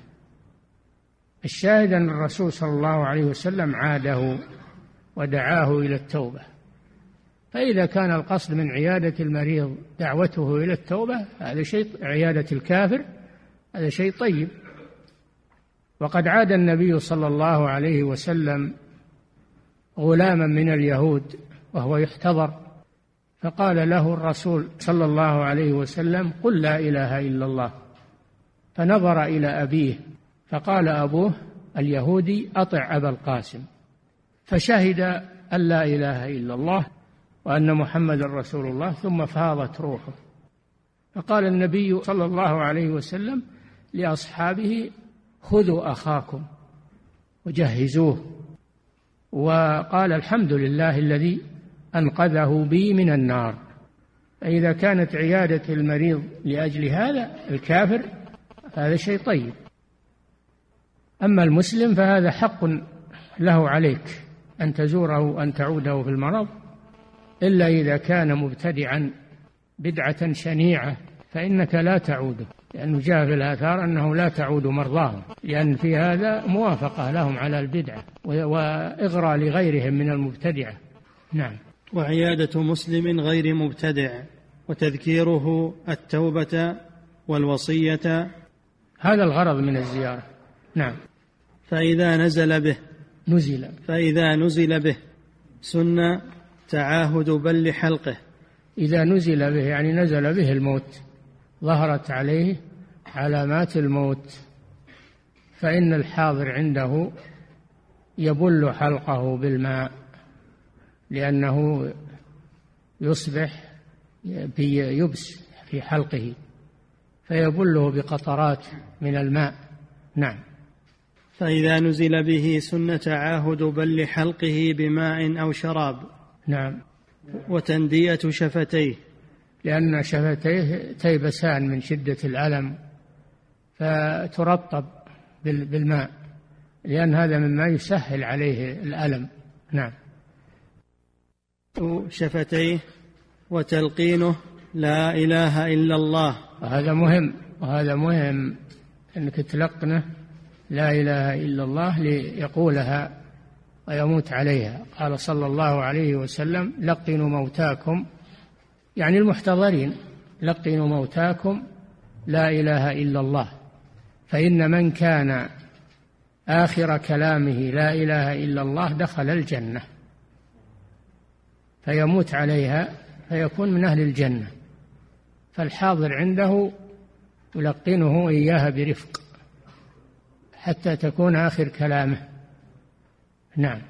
[SPEAKER 3] الشاهد أن الرسول صلى الله عليه وسلم عاده ودعاه إلى التوبة. فإذا كان القصد من عيادة المريض دعوته إلى التوبة، هذا شيء، عيادة الكافر هذا شيء طيب. وقد عاد النبي صلى الله عليه وسلم غلاما من اليهود وهو يحتضر، فقال له الرسول صلى الله عليه وسلم: قل لا إله إلا الله. فنظر إلى أبيه فقال أبوه اليهودي: أطع أبا القاسم. فشهد أن لا إله إلا الله وأن محمد رسول الله، ثم فاضت روحه. فقال النبي صلى الله عليه وسلم لأصحابه: خذوا أخاكم وجهزوه. وقال: الحمد لله الذي أنقذه بي من النار. فإذا كانت عيادة المريض لأجل هذا الكافر هذا شيء طيب. أما المسلم فهذا حق له عليك أن تزوره، أن تعوده في المرض، إلا إذا كان مبتدعا بدعة شنيعة فإنك لا تعوده، لأنه جاء في الآثار أنه لا تعود مرضاهم، لأن في هذا موافقة لهم على البدعة وإغراء لغيرهم من المبتدعة. نعم.
[SPEAKER 2] وعيادة مسلم غير مبتدع وتذكيره التوبة والوصية،
[SPEAKER 3] هذا الغرض من الزيارة. نعم.
[SPEAKER 2] فإذا نزل به
[SPEAKER 3] نزل
[SPEAKER 2] فإذا نزل به سنة تعاهد بل حلقه.
[SPEAKER 3] إذا نزل به يعني نزل به الموت، ظهرت عليه علامات الموت، فإن الحاضر عنده يبل حلقه بالماء، لأنه يصبح يبس في حلقه، فيبله بقطرات من الماء. نعم.
[SPEAKER 2] فإذا نزل به سن تعاهد بل حلقه بماء أو شراب.
[SPEAKER 3] نعم.
[SPEAKER 2] وتندية شفتيه،
[SPEAKER 3] لأن شفتيه تيبسان من شدة الألم، فترطب بالماء، لأن هذا مما يسهل عليه الألم. نعم.
[SPEAKER 2] شفتيه وتلقينه لا إله إلا الله،
[SPEAKER 3] وهذا مهم، وهذا مهم أنك تلقنه لا إله إلا الله ليقولها ويموت عليها. قال صلى الله عليه وسلم: لقنوا موتاكم، يعني المحتضرين، لقنوا موتاكم لا إله إلا الله، فإن من كان آخر كلامه لا إله إلا الله دخل الجنة، فيموت عليها فيكون من أهل الجنة. فالحاضر عنده يلقنه إياها برفق حتى تكون آخر كلامه. نعم.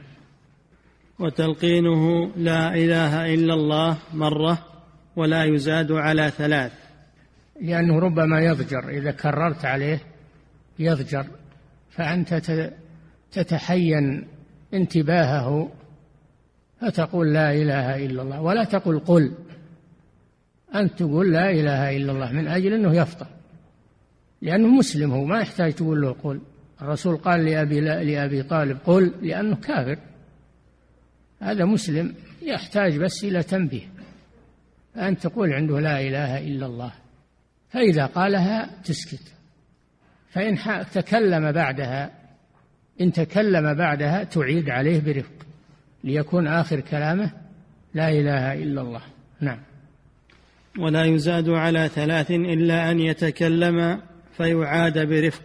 [SPEAKER 2] وتلقينه لا إله إلا الله مرة ولا يزاد على ثلاث،
[SPEAKER 3] لأنه ربما يضجر، إذا كررت عليه يضجر، فأنت تتحين انتباهه فتقول لا إله إلا الله، ولا تقول قل، أنت تقول لا إله إلا الله من أجل أنه يفطر، لأنه مسلم، هو ما يحتاج تقول له قل. الرسول قال لأبي, لأبي طالب قل لأنه كافر، هذا مسلم يحتاج بس إلى تنبيه، فأنت تقول عنده لا إله إلا الله، فإذا قالها تسكت، فإن تكلم بعدها إن تكلم بعدها تعيد عليه برفق ليكون آخر كلامه لا إله إلا الله. نعم.
[SPEAKER 2] ولا يزاد على ثلاث إلا أن يتكلم فيعاد برفق.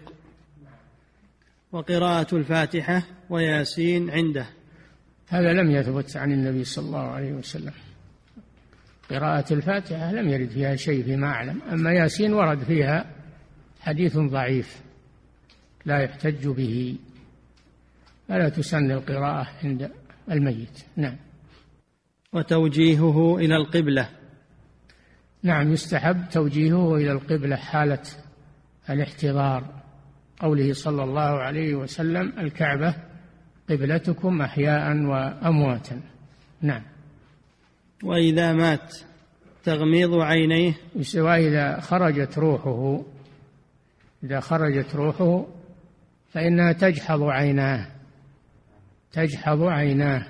[SPEAKER 2] وقراءة الفاتحة وياسين عنده،
[SPEAKER 3] هذا لم يثبت عن النبي صلى الله عليه وسلم. قراءة الفاتحة لم يرد فيها شيء فيما أعلم، أما ياسين ورد فيها حديث ضعيف لا يحتج به، فلا تسن القراءة عند الميت. نعم.
[SPEAKER 2] وتوجيهه إلى القبلة،
[SPEAKER 3] نعم، يستحب توجيهه إلى القبلة حالة الاحتضار، قوله صلى الله عليه وسلم: الكعبة قبلتكم أحياء وأمواتا. نعم.
[SPEAKER 2] وإذا مات تغميض عينيه،
[SPEAKER 3] وإذا خرجت روحه إذا خرجت روحه فإنها تجحظ عيناه تجحظ عيناه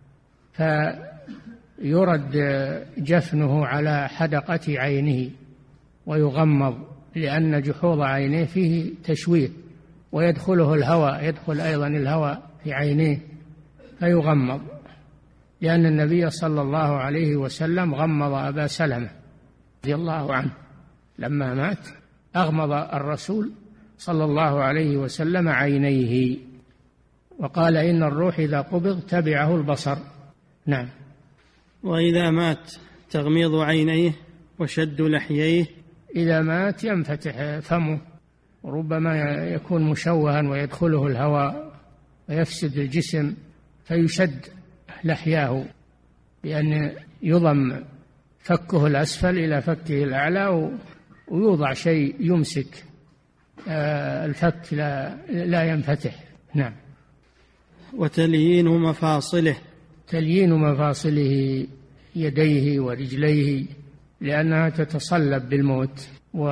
[SPEAKER 3] فيرد جفنه على حدقة عينه ويغمض، لأن جحوظ عينيه فيه تشويه، ويدخله الهواء يدخل أيضا الهواء في عينيه فيغمض، لأن النبي صلى الله عليه وسلم غمض أبا سلمة رضي الله عنه لما مات، أغمض الرسول صلى الله عليه وسلم عينيه وقال: إن الروح إذا قبض تبعه البصر. نعم.
[SPEAKER 2] وإذا مات تغميض عينيه وشد لحييه،
[SPEAKER 3] إذا مات ينفتح فمه، وربما يكون مشوها ويدخله الهواء ويفسد الجسم، فيشد لحياه بأن يضم فكه الأسفل إلى فكه الأعلى ويوضع شيء يمسك الفك لا, لا ينفتح. نعم.
[SPEAKER 2] وتليين مفاصله،
[SPEAKER 3] تليين مفاصله يديه ورجليه، لأنها تتصلب بالموت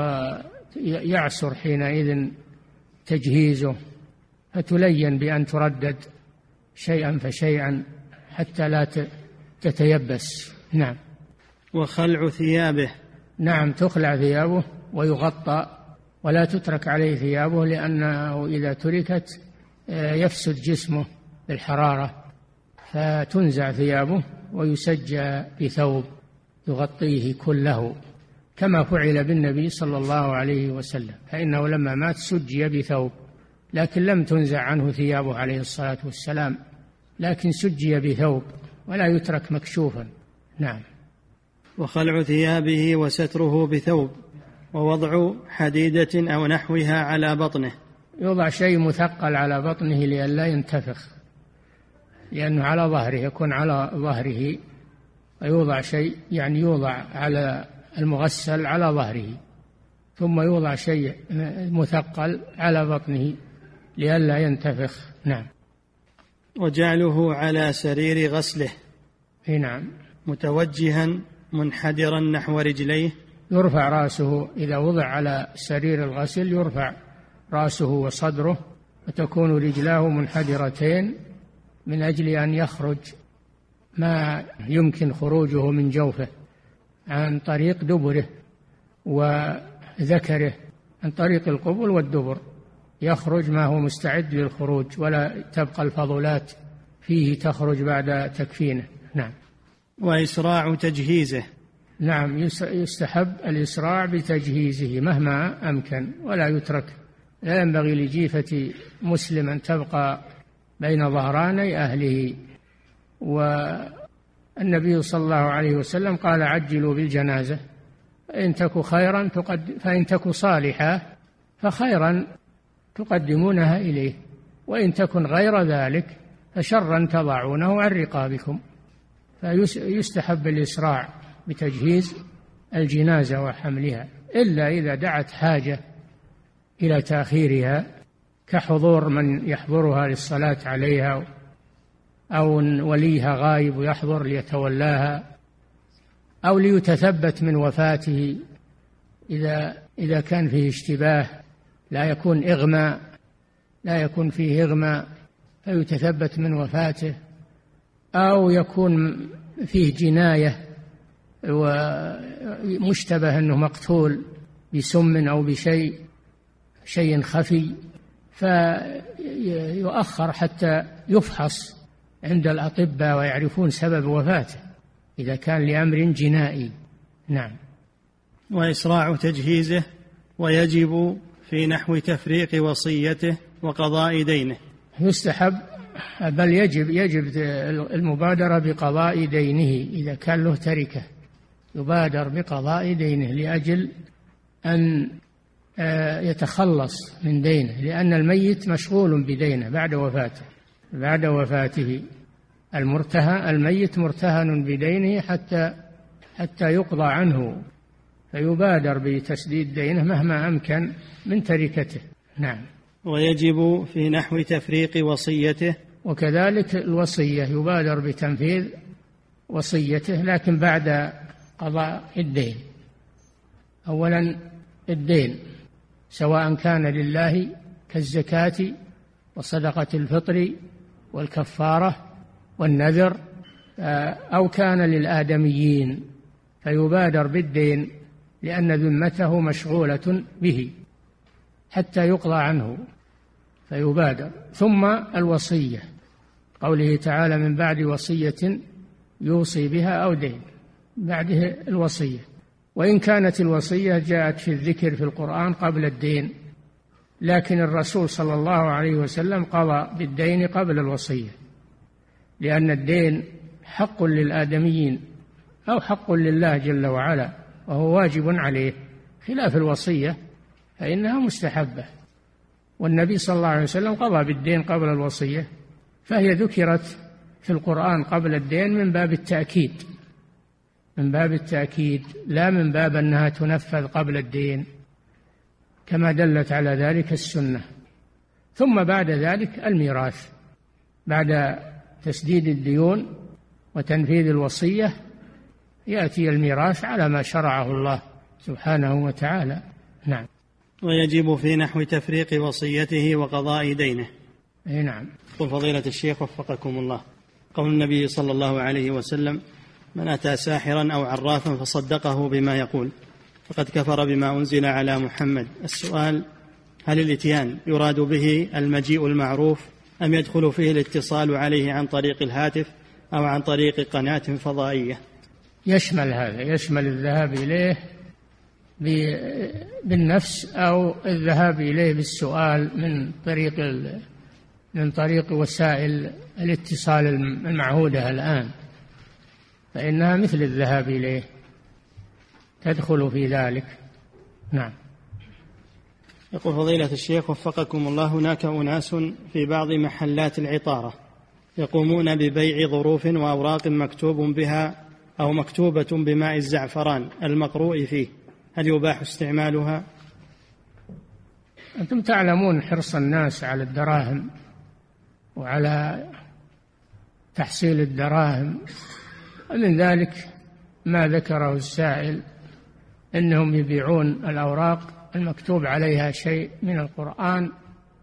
[SPEAKER 3] ويعسر حينئذ تجهيزه، فتلين بأن تردد شيئا فشيئا حتى لا تتيبس. نعم.
[SPEAKER 2] وخلع ثيابه،
[SPEAKER 3] نعم، تخلع ثيابه ويغطى ولا تترك عليه ثيابه، لأنه إذا تركت يفسد جسمه بالحرارة، فتنزع ثيابه ويسجى بثوب يغطيه كله، كما فعل بالنبي صلى الله عليه وسلم، فإنه لما مات سجي بثوب، لكن لم تنزع عنه ثيابه عليه الصلاة والسلام، لكن سجي بثوب ولا يترك مكشوفا. نعم.
[SPEAKER 2] وخلع ثيابه وستره بثوب، ووضع حديدة أو نحوها على بطنه،
[SPEAKER 3] يوضع شيء مثقل على بطنه لئلا ينتفخ، لأنه على ظهره، يكون على ظهره، ويوضع شيء يعني يوضع على المغسل على ظهره ثم يوضع شيء مثقل على بطنه لئلا ينتفخ. نعم.
[SPEAKER 2] وجعله على سرير غسله.
[SPEAKER 3] نعم.
[SPEAKER 2] متوجها منحدرا نحو رجليه.
[SPEAKER 3] يرفع رأسه إذا وضع على سرير الغسل، يرفع رأسه وصدره، وتكون رجلاه منحدرتين من أجل أن يخرج ما يمكن خروجه من جوفه عن طريق دبره وذكره، عن طريق القبل والدبر يخرج ما هو مستعد للخروج، ولا تبقى الفضلات فيه تخرج بعد تكفينه. نعم.
[SPEAKER 2] وإسراع تجهيزه.
[SPEAKER 3] نعم، يستحب الإسراع بتجهيزه مهما أمكن، ولا يترك. لا ينبغي لجيفة مسلم أن تبقى بين ظهراني أهله. والنبي صلى الله عليه وسلم قال: عجلوا بالجنازة، فإن تك خيرا تقد فإن تك صالحة فخيرا تقدمونها إليه، وإن تكن غير ذلك فشرا تضعونه عن رقابكم. فيستحب الإسراع بتجهيز الجنازة وحملها، إلا إذا دعت حاجة إلى تأخيرها، كحضور من يحضرها للصلاة عليها، أو وليها غائب ويحضر ليتولاها، أو ليتثبت من وفاته إذا إذا كان فيه اشتباه، لا يكون إغماء لا يكون فيه إغماء فيتثبت من وفاته، أو يكون فيه جناية ومشتبه أنه مقتول بسم أو بشيء شيء خفي، فيؤخر حتى يفحص عند الأطباء ويعرفون سبب وفاته إذا كان لأمر جنائي. نعم.
[SPEAKER 2] وإسراع تجهيزه. ويجب في نحو تفريق وصيته وقضاء دينه.
[SPEAKER 3] يستحب بل يجب يجب المبادرة بقضاء دينه إذا كان له تركة، يبادر بقضاء دينه لأجل أن يتخلص من دينه، لأن الميت مشغول بدينه بعد وفاته بعد وفاته المرتهن الميت مرتهن بدينه حتى حتى يقضى عنه، فيبادر بتسديد دينه مهما أمكن من تركته. نعم.
[SPEAKER 2] ويجب في نحو تفريق وصيته.
[SPEAKER 3] وكذلك الوصية يبادر بتنفيذ وصيته، لكن بعد قضاء الدين. أولا الدين سواء كان لله كالزكاة وصدقة الفطر والكفارة والنذر، أو كان للآدميين، فيبادر بالدين لأن ذمته مشغولة به حتى يقضى عنه، فيبادر. ثم الوصية، قوله تعالى: من بعد وصية يوصي بها أو دين، بعده الوصية. وإن كانت الوصية جاءت في الذكر في القرآن قبل الدين، لكن الرسول صلى الله عليه وسلم قضى بالدين قبل الوصية، لأن الدين حق للآدميين أو حق لله جل وعلا، وهو واجب عليه، خلاف الوصية فإنها مستحبة. والنبي صلى الله عليه وسلم قضى بالدين قبل الوصية، فهي ذكرت في القرآن قبل الدين من باب التأكيد من باب التأكيد لا من باب أنها تنفذ قبل الدين، كما دلت على ذلك السنة. ثم بعد ذلك الميراث، بعد تسديد الديون وتنفيذ الوصية يأتي الميراث على ما شرعه الله سبحانه وتعالى. نعم.
[SPEAKER 2] ويجب في نحو تفريق وصيته وقضاء دينه.
[SPEAKER 3] أي نعم.
[SPEAKER 2] قل فضيلة الشيخ وفقكم الله، قول النبي صلى الله عليه وسلم: من أتى ساحرا أو عرافا فصدقه بما يقول فقد كفر بما أنزل على محمد. السؤال: هل الإتيان يراد به المجيء المعروف، أم يدخل فيه الاتصال عليه عن طريق الهاتف أو عن طريق قناة فضائية؟
[SPEAKER 3] يشمل هذا، يشمل الذهاب إليه بالنفس أو الذهاب إليه بالسؤال من طريق من طريق وسائل الاتصال المعهودة الآن، فإنها مثل الذهاب إليه، تدخل في ذلك. نعم.
[SPEAKER 2] يقول فضيلة الشيخ وفقكم الله: هناك أناس في بعض محلات العطارة يقومون ببيع ظروف وأوراق مكتوب بها أو مكتوبة بماء الزعفران المقروء فيه، هل يباح استعمالها؟
[SPEAKER 3] أنتم تعلمون حرص الناس على الدراهم وعلى تحصيل الدراهم، ومن ذلك ما ذكره السائل إنهم يبيعون الأوراق المكتوب عليها شيء من القرآن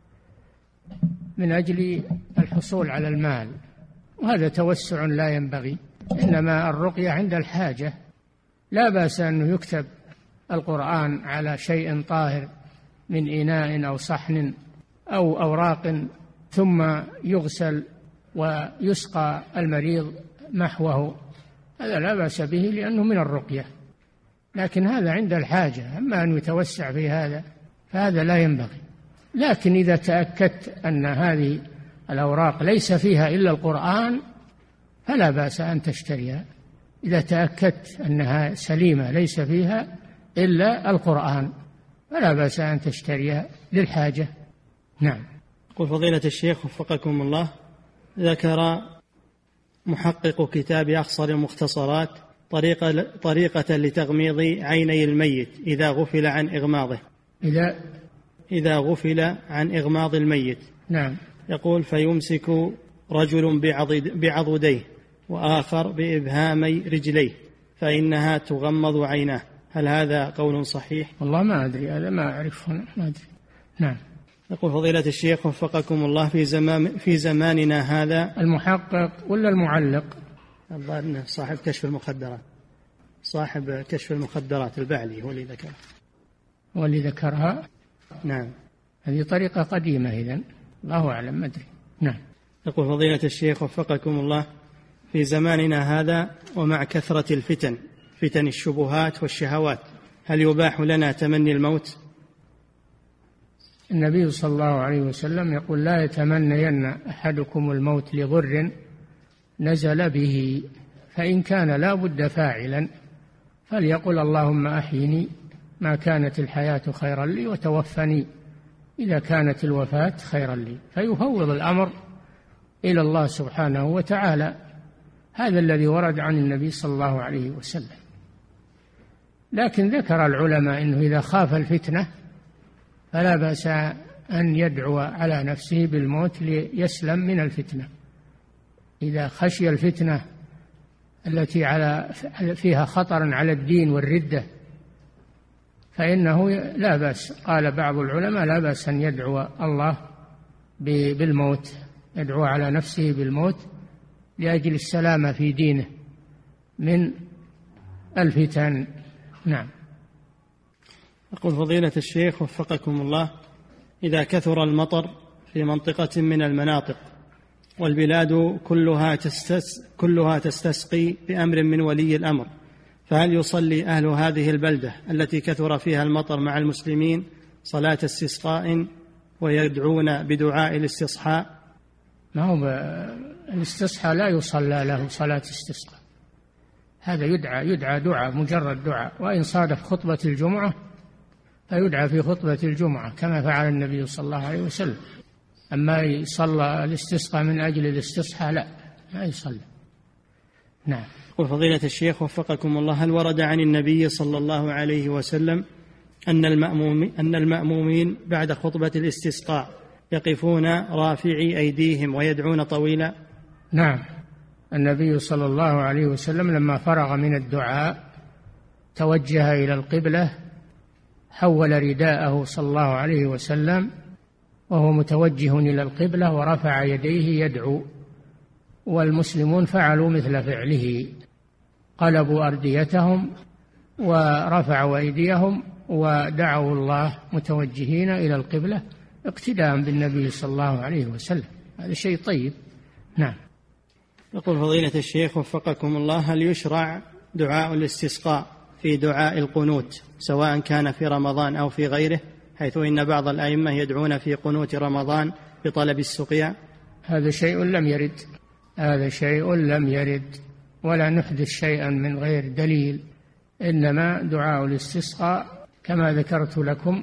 [SPEAKER 3] من أجل الحصول على المال، وهذا توسع لا ينبغي. إنما الرقية عند الحاجة، لا بأس أنه يكتب القرآن على شيء طاهر من إناء أو صحن أو أوراق ثم يغسل ويسقى المريض محوه، هذا لا بأس به لأنه من الرقية، لكن هذا عند الحاجة. أما أن يتوسع في هذا فهذا لا ينبغي. لكن إذا تأكدت أن هذه الأوراق ليس فيها إلا القرآن فلا بأس أن تشتريها. إذا تأكدت أنها سليمة ليس فيها إلا القرآن فلا بأس أن تشتريها للحاجة. نعم.
[SPEAKER 2] يقول فضيلة الشيخ وفقكم الله، ذكر محقق كتاب أخصر المختصرات طريقة, طريقة لتغميض عيني الميت إذا غفل عن إغماضه
[SPEAKER 3] إذا
[SPEAKER 2] إذا غفل عن إغماض الميت.
[SPEAKER 3] نعم.
[SPEAKER 2] يقول فيمسك رجل بعضديه وآخر بإبهامي رجليه فإنها تغمض عيناه، هل هذا قول صحيح؟
[SPEAKER 3] والله ما أدري، هذا ما أعرفه، ما أدري. نعم.
[SPEAKER 2] يقول فضيلة الشيخ وفقكم الله، في زمان في زماننا هذا
[SPEAKER 3] المحقق ولا المعلق؟
[SPEAKER 2] الظاهر صاحب كشف المخدرات، صاحب كشف المخدرات البعلي هو اللي ذكرها.
[SPEAKER 3] هو اللي ذكرها؟
[SPEAKER 2] نعم.
[SPEAKER 3] هذه طريقة قديمة إذن، الله أعلم، ما أدري. نعم.
[SPEAKER 2] يقول فضيلة الشيخ وفقكم الله، في زماننا هذا ومع كثرة الفتن، فتن الشبهات والشهوات، هل يباح لنا تمني الموت؟
[SPEAKER 3] النبي صلى الله عليه وسلم يقول لا يتمنين أحدكم الموت لضر نزل به، فإن كان لا بد فاعلا فليقل اللهم أحيني ما كانت الحياة خيرا لي وتوفني إذا كانت الوفاة خيرا لي، فيفوض الأمر إلى الله سبحانه وتعالى. هذا الذي ورد عن النبي صلى الله عليه وسلم. لكن ذكر العلماء أنه إذا خاف الفتنة فلا بأس أن يدعو على نفسه بالموت ليسلم من الفتنة. إذا خشي الفتنة التي على فيها خطر على الدين والردة فإنه لا بأس، قال بعض العلماء لا بأس أن يدعو الله بالموت، يدعو على نفسه بالموت لأجل السلامة في دينه من الفتن. نعم.
[SPEAKER 2] يقول فضيلة الشيخ وفقكم الله، إذا كثر المطر في منطقة من المناطق والبلاد كلها تستس كلها تستسقي بأمر من ولي الأمر، فهل يصلي أهل هذه البلدة التي كثر فيها المطر مع المسلمين صلاة استسقاء ويدعون بدعاء الاستصحاء؟
[SPEAKER 3] ما هو الاستصحاء لا يصلى له صلاة استسقاء، هذا يدعى يدعى دعاء، مجرد دعاء، وإن صادف خطبة الجمعة فيدعى في خطبة الجمعة كما فعل النبي صلى الله عليه وسلم. أما يصلى الاستسقاء من أجل الاستصحاء لا، لا يصلى. نعم.
[SPEAKER 2] وفضيلة الشيخ وفقكم الله، هل ورد عن النبي صلى الله عليه وسلم أن المأمومين, أن المأمومين بعد خطبة الاستسقاء يقفون رافعي أيديهم ويدعون طويلا؟
[SPEAKER 3] نعم. النبي صلى الله عليه وسلم لما فرغ من الدعاء توجه إلى القبلة، حول رداءه صلى الله عليه وسلم وهو متوجه إلى القبلة ورفع يديه يدعو، والمسلمون فعلوا مثل فعله، قلبوا أرديتهم ورفعوا أيديهم ودعوا الله متوجهين إلى القبلة اقتداء بالنبي صلى الله عليه وسلم. هذا شيء طيب. نعم.
[SPEAKER 2] يقول فضيلة الشيخ وفقكم الله، هل يشرع دعاء الاستسقاء في دعاء القنوت سواء كان في رمضان أو في غيره، حيث إن بعض الأئمة يدعون في قنوت رمضان بطلب السقيا؟
[SPEAKER 3] هذا شيء لم يرد، هذا شيء لم يرد، ولا نحدث شيئا من غير دليل. إنما دعاء الاستسقاء كما ذكرت لكم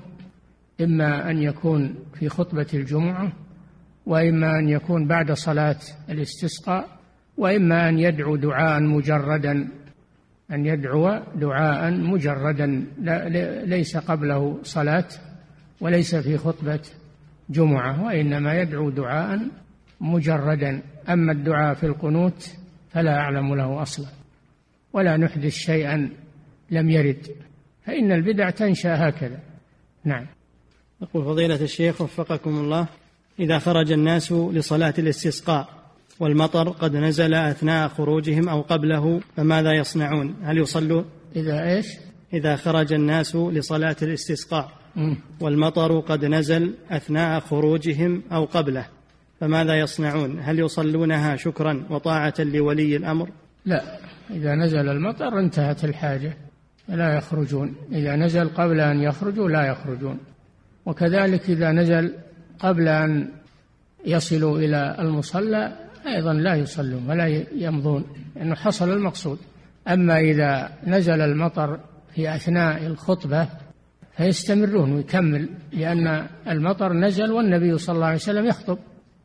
[SPEAKER 3] إما أن يكون في خطبة الجمعة، وإما أن يكون بعد صلاة الاستسقاء، وإما أن يدعو دعاء مجردا، أن يدعو دعاء مجردا ليس قبله صلاة وليس في خطبة جمعة، وإنما يدعو دعاء مجردا. أما الدعاء في القنوت فلا أعلم له أصلا، ولا نحدث شيئا لم يرد، فإن البدع تنشأ هكذا. نعم.
[SPEAKER 2] يقول فضيلة الشيخ وفقكم الله: إذا خرج الناس لصلاة الاستسقاء والمطر قد نزل أثناء خروجهم أو قبله فماذا يصنعون؟ هل يصلوا؟
[SPEAKER 3] إذا إيش؟
[SPEAKER 2] إذا خرج الناس لصلاة الاستسقاء والمطر قد نزل أثناء خروجهم أو قبله فماذا يصنعون؟ هل يصلونها شكرا وطاعة لولي الأمر؟
[SPEAKER 3] لا، إذا نزل المطر انتهت الحاجة، لا يخرجون. إذا نزل قبل أن يخرجوا لا يخرجون. وكذلك إذا نزل قبل أن يصلوا إلى المصلى أيضا لا يصلون ولا يمضون، لأنه حصل المقصود. أما إذا نزل المطر في أثناء الخطبة فيستمرون ويكمل، لأن المطر نزل والنبي صلى الله عليه وسلم يخطب،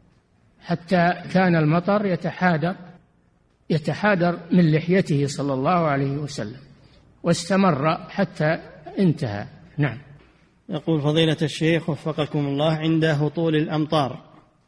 [SPEAKER 3] حتى كان المطر يتحادر يتحادر من لحيته صلى الله عليه وسلم، واستمر حتى انتهى. نعم.
[SPEAKER 2] يقول فضيلة الشيخ وفقكم الله: عند هطول الأمطار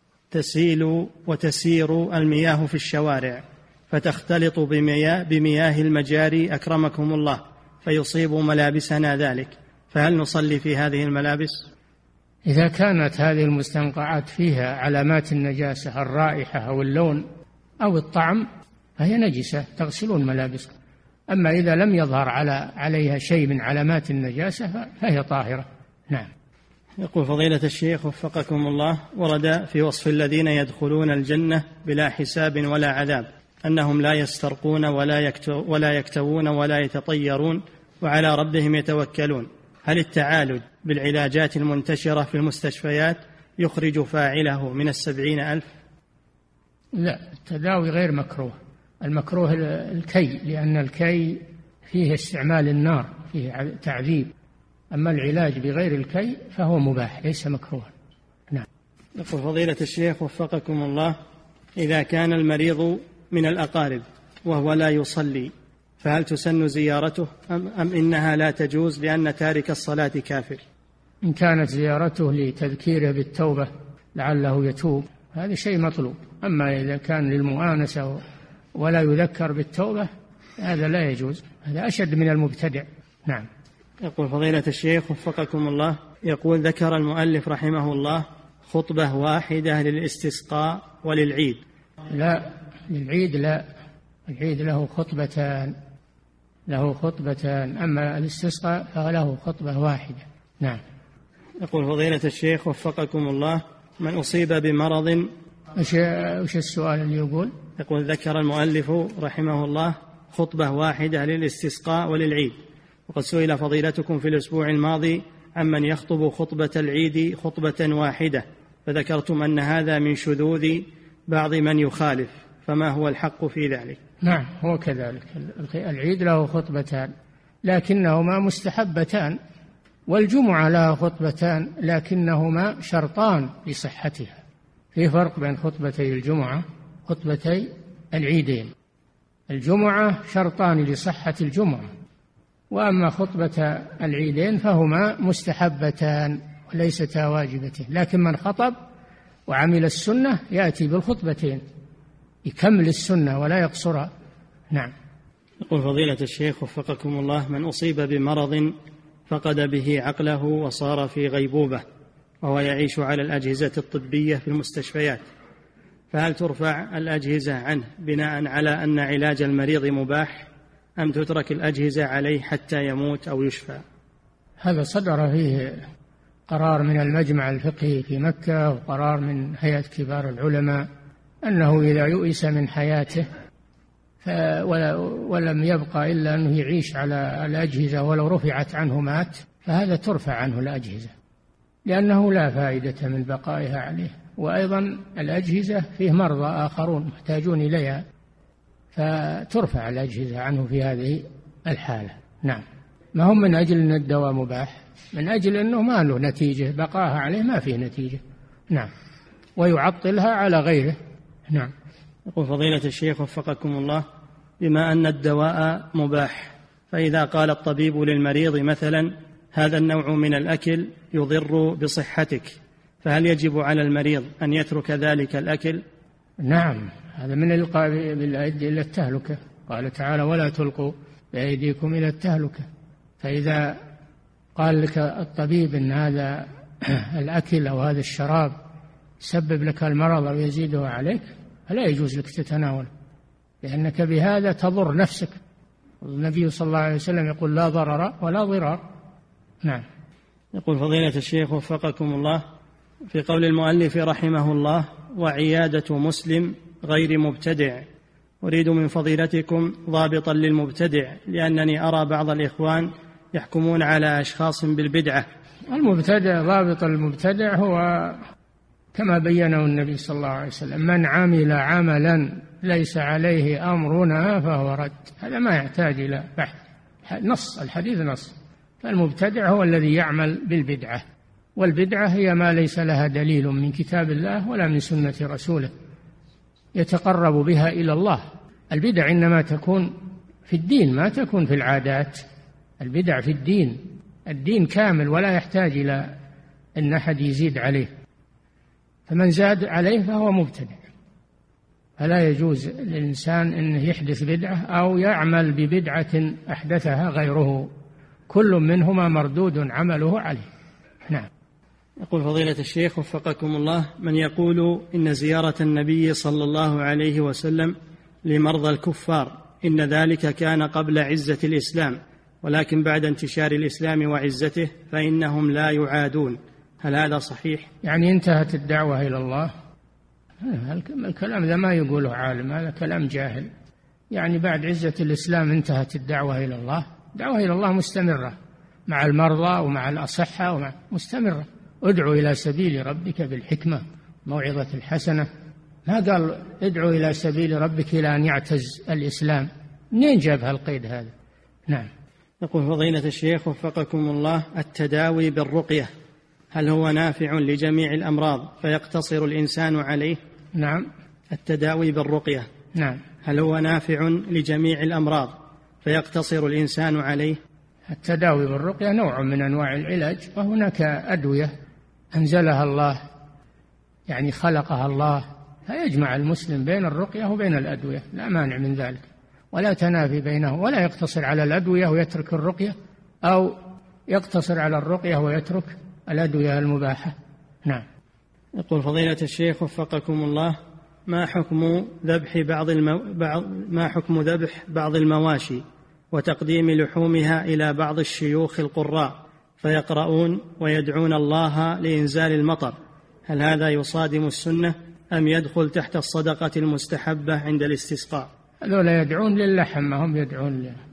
[SPEAKER 2] تسيل وتسير المياه في الشوارع فتختلط بمياه, بمياه المجاري أكرمكم الله فيصيب ملابسنا ذلك، فهل نصلي في هذه الملابس؟
[SPEAKER 3] إذا كانت هذه المستنقعات فيها علامات النجاسة، الرائحة أو اللون أو الطعم، فهي نجسة تغسلون ملابسكم. أما إذا لم يظهر على عليها شيء من علامات النجاسة فهي طاهرة. نعم.
[SPEAKER 2] يقول فضيلة الشيخ وفقكم الله: ورد في وصف الذين يدخلون الجنة بلا حساب ولا عذاب أنهم لا يسترقون ولا يكتوون ولا يتطيرون وعلى ربهم يتوكلون، هل التعالج بالعلاجات المنتشرة في المستشفيات يخرج فاعله من السبعين ألف؟
[SPEAKER 3] لا، التداوي غير مكروه. المكروه الكي، لأن الكي فيه استعمال النار، فيه تعذيب. أما العلاج بغير الكي فهو مباح ليس مكروها. نعم.
[SPEAKER 2] يقول فضيلة الشيخ وفقكم الله: إذا كان المريض من الأقارب وهو لا يصلي فهل تسن زيارته أم, أم إنها لا تجوز لأن تارك الصلاة كافر؟
[SPEAKER 3] إن كانت زيارته لتذكيره بالتوبة لعله يتوب هذا شيء مطلوب. أما إذا كان للمؤانسة ولا يذكر بالتوبة هذا لا يجوز، هذا أشد من المبتدع. نعم.
[SPEAKER 2] يقول فضيلة الشيخ وفقكم الله: يقول ذكر المؤلف رحمه الله خطبة واحدة للاستسقاء وللعيد.
[SPEAKER 3] لا، للعيد لا، العيد له خطبتان له خطبتان أما الاستسقاء فله خطبة واحدة. نعم.
[SPEAKER 2] يقول فضيلة الشيخ وفقكم الله: من أصيب بمرض.
[SPEAKER 3] وش السؤال اللي يقول؟
[SPEAKER 2] يقول ذكر المؤلف رحمه الله خطبة واحدة للاستسقاء وللعيد، وقد سئل فضيلتكم في الأسبوع الماضي عمن يخطب خطبة العيد خطبة واحدة، فذكرتم أن هذا من شذوذ بعض من يخالف، فما هو الحق في ذلك؟
[SPEAKER 3] نعم، هو كذلك. العيد له خطبتان لكنهما مستحبتان، والجمعة لها خطبتان لكنهما شرطان لصحتها. في فرق بين خطبتي الجمعة خطبتي العيدين. الجمعة شرطان لصحة الجمعة، وأما خطبة العيدين فهما مستحبتان وليستا واجبتين، لكن من خطب وعمل السنة يأتي بالخطبتين يكمل السنة ولا يقصرها. نعم.
[SPEAKER 2] يقول فضيلة الشيخ وفقكم الله: من أصيب بمرض فقد به عقله وصار في غيبوبة وهو يعيش على الأجهزة الطبية في المستشفيات، فهل ترفع الأجهزة عنه بناء على أن علاج المريض مباح أم تترك الأجهزة عليه حتى يموت أو يشفى؟
[SPEAKER 3] هذا صدر فيه قرار من المجمع الفقهي في مكة وقرار من هيئة كبار العلماء أنه إذا يؤس من حياته ولم يبقى إلا أنه يعيش على الأجهزة ولو رفعت عنه مات، فهذا ترفع عنه الأجهزة، لأنه لا فائدة من بقائها عليه. وأيضا الأجهزة فيه مرضى آخرون محتاجون إليها، فترفع الأجهزة عنه في هذه الحالة. نعم. ما هم من أجل أن الدواء مباح، من أجل أنه ما له نتيجة، بقاها عليه ما فيه نتيجة. نعم. ويعطلها على غيره. نعم.
[SPEAKER 2] يقول فضيلة الشيخ وفقكم الله: بما أن الدواء مباح، فإذا قال الطبيب للمريض مثلا هذا النوع من الأكل يضر بصحتك، فهل يجب على المريض أن يترك ذلك الأكل؟
[SPEAKER 3] نعم، هذا من إلقاء بالأيدي إلى التهلكة. قال تعالى: ولا تلقوا بأيديكم إلى التهلكة. فإذا قال لك الطبيب إن هذا الأكل أو هذا الشراب يسبب لك المرض أو يزيده عليك، فلا يجوز لك تتناوله، لأنك بهذا تضر نفسك. النبي صلى الله عليه وسلم يقول: لا ضرر ولا ضرار. نعم.
[SPEAKER 2] يقول فضيلة الشيخ وفقكم الله، في قول المؤلف رحمه الله: وعيادة مسلم غير مبتدع، أريد من فضيلتكم ضابطا للمبتدع، لأنني أرى بعض الإخوان يحكمون على أشخاص بالبدعة.
[SPEAKER 3] المبتدع، ضابط المبتدع هو كما بينه النبي صلى الله عليه وسلم: من عمل عملا ليس عليه أمرنا فهو رد. هذا ما يحتاج إلى بحث، نص الحديث نص. فالمبتدع هو الذي يعمل بالبدعة، والبدعة هي ما ليس لها دليل من كتاب الله ولا من سنة رسوله يتقرب بها إلى الله. البدع إنما تكون في الدين، ما تكون في العادات. البدع في الدين، الدين كامل ولا يحتاج إلى أن أحد يزيد عليه، فمن زاد عليه فهو مبتدع. فلا يجوز للإنسان أن يحدث بدعة أو يعمل ببدعة أحدثها غيره، كل منهما مردود عمله عليه. نعم.
[SPEAKER 2] يقول فضيلة الشيخ وفقكم الله: من يقول إن زيارة النبي صلى الله عليه وسلم لمرضى الكفار إن ذلك كان قبل عزة الإسلام، ولكن بعد انتشار الإسلام وعزته فإنهم لا يعادون، هل هذا صحيح؟
[SPEAKER 3] يعني انتهت الدعوة إلى الله؟ الكلام ذا ما يقوله عالم، هذا كلام جاهل. يعني بعد عزة الإسلام انتهت الدعوة إلى الله؟ الدعوة إلى الله مستمرة مع المرضى ومع الأصحة ومع مستمرة. ادعو إلى سبيل ربك بالحكمة موعظة الحسنة. ما قال ادعو إلى سبيل ربك إلى أن يعتز الإسلام. منين جاب هالقيد هذا؟ نعم.
[SPEAKER 2] يقول فضيلة الشيخ وفقكم الله: التداوي بالرقية هل هو نافع لجميع الأمراض فيقتصر الإنسان عليه؟
[SPEAKER 3] نعم.
[SPEAKER 2] التداوي بالرقية
[SPEAKER 3] نعم.
[SPEAKER 2] هل هو نافع لجميع الأمراض فيقتصر الإنسان عليه؟
[SPEAKER 3] التداوي بالرقية نوع من أنواع العلاج، وهناك أدوية أنزلها الله، يعني خلقها الله، فيجمع المسلم بين الرقية وبين الأدوية، لا مانع من ذلك، ولا تنافي بينه، ولا يقتصر على الأدوية ويترك الرقية، أو يقتصر على الرقية ويترك الأدوية المباحة. نعم.
[SPEAKER 2] يقول فضيلة الشيخ وفقكم الله: ما حكم ذبح بعض المو... بعض ما حكم ذبح بعض المواشي وتقديم لحومها إلى بعض الشيوخ القراء فيقرؤون ويدعون الله لإنزال المطر، هل هذا يصادم السنة أم يدخل تحت الصدقة المستحبة عند الاستسقاء؟
[SPEAKER 3] هذولا يدعون للحم، ما هم يدعون له.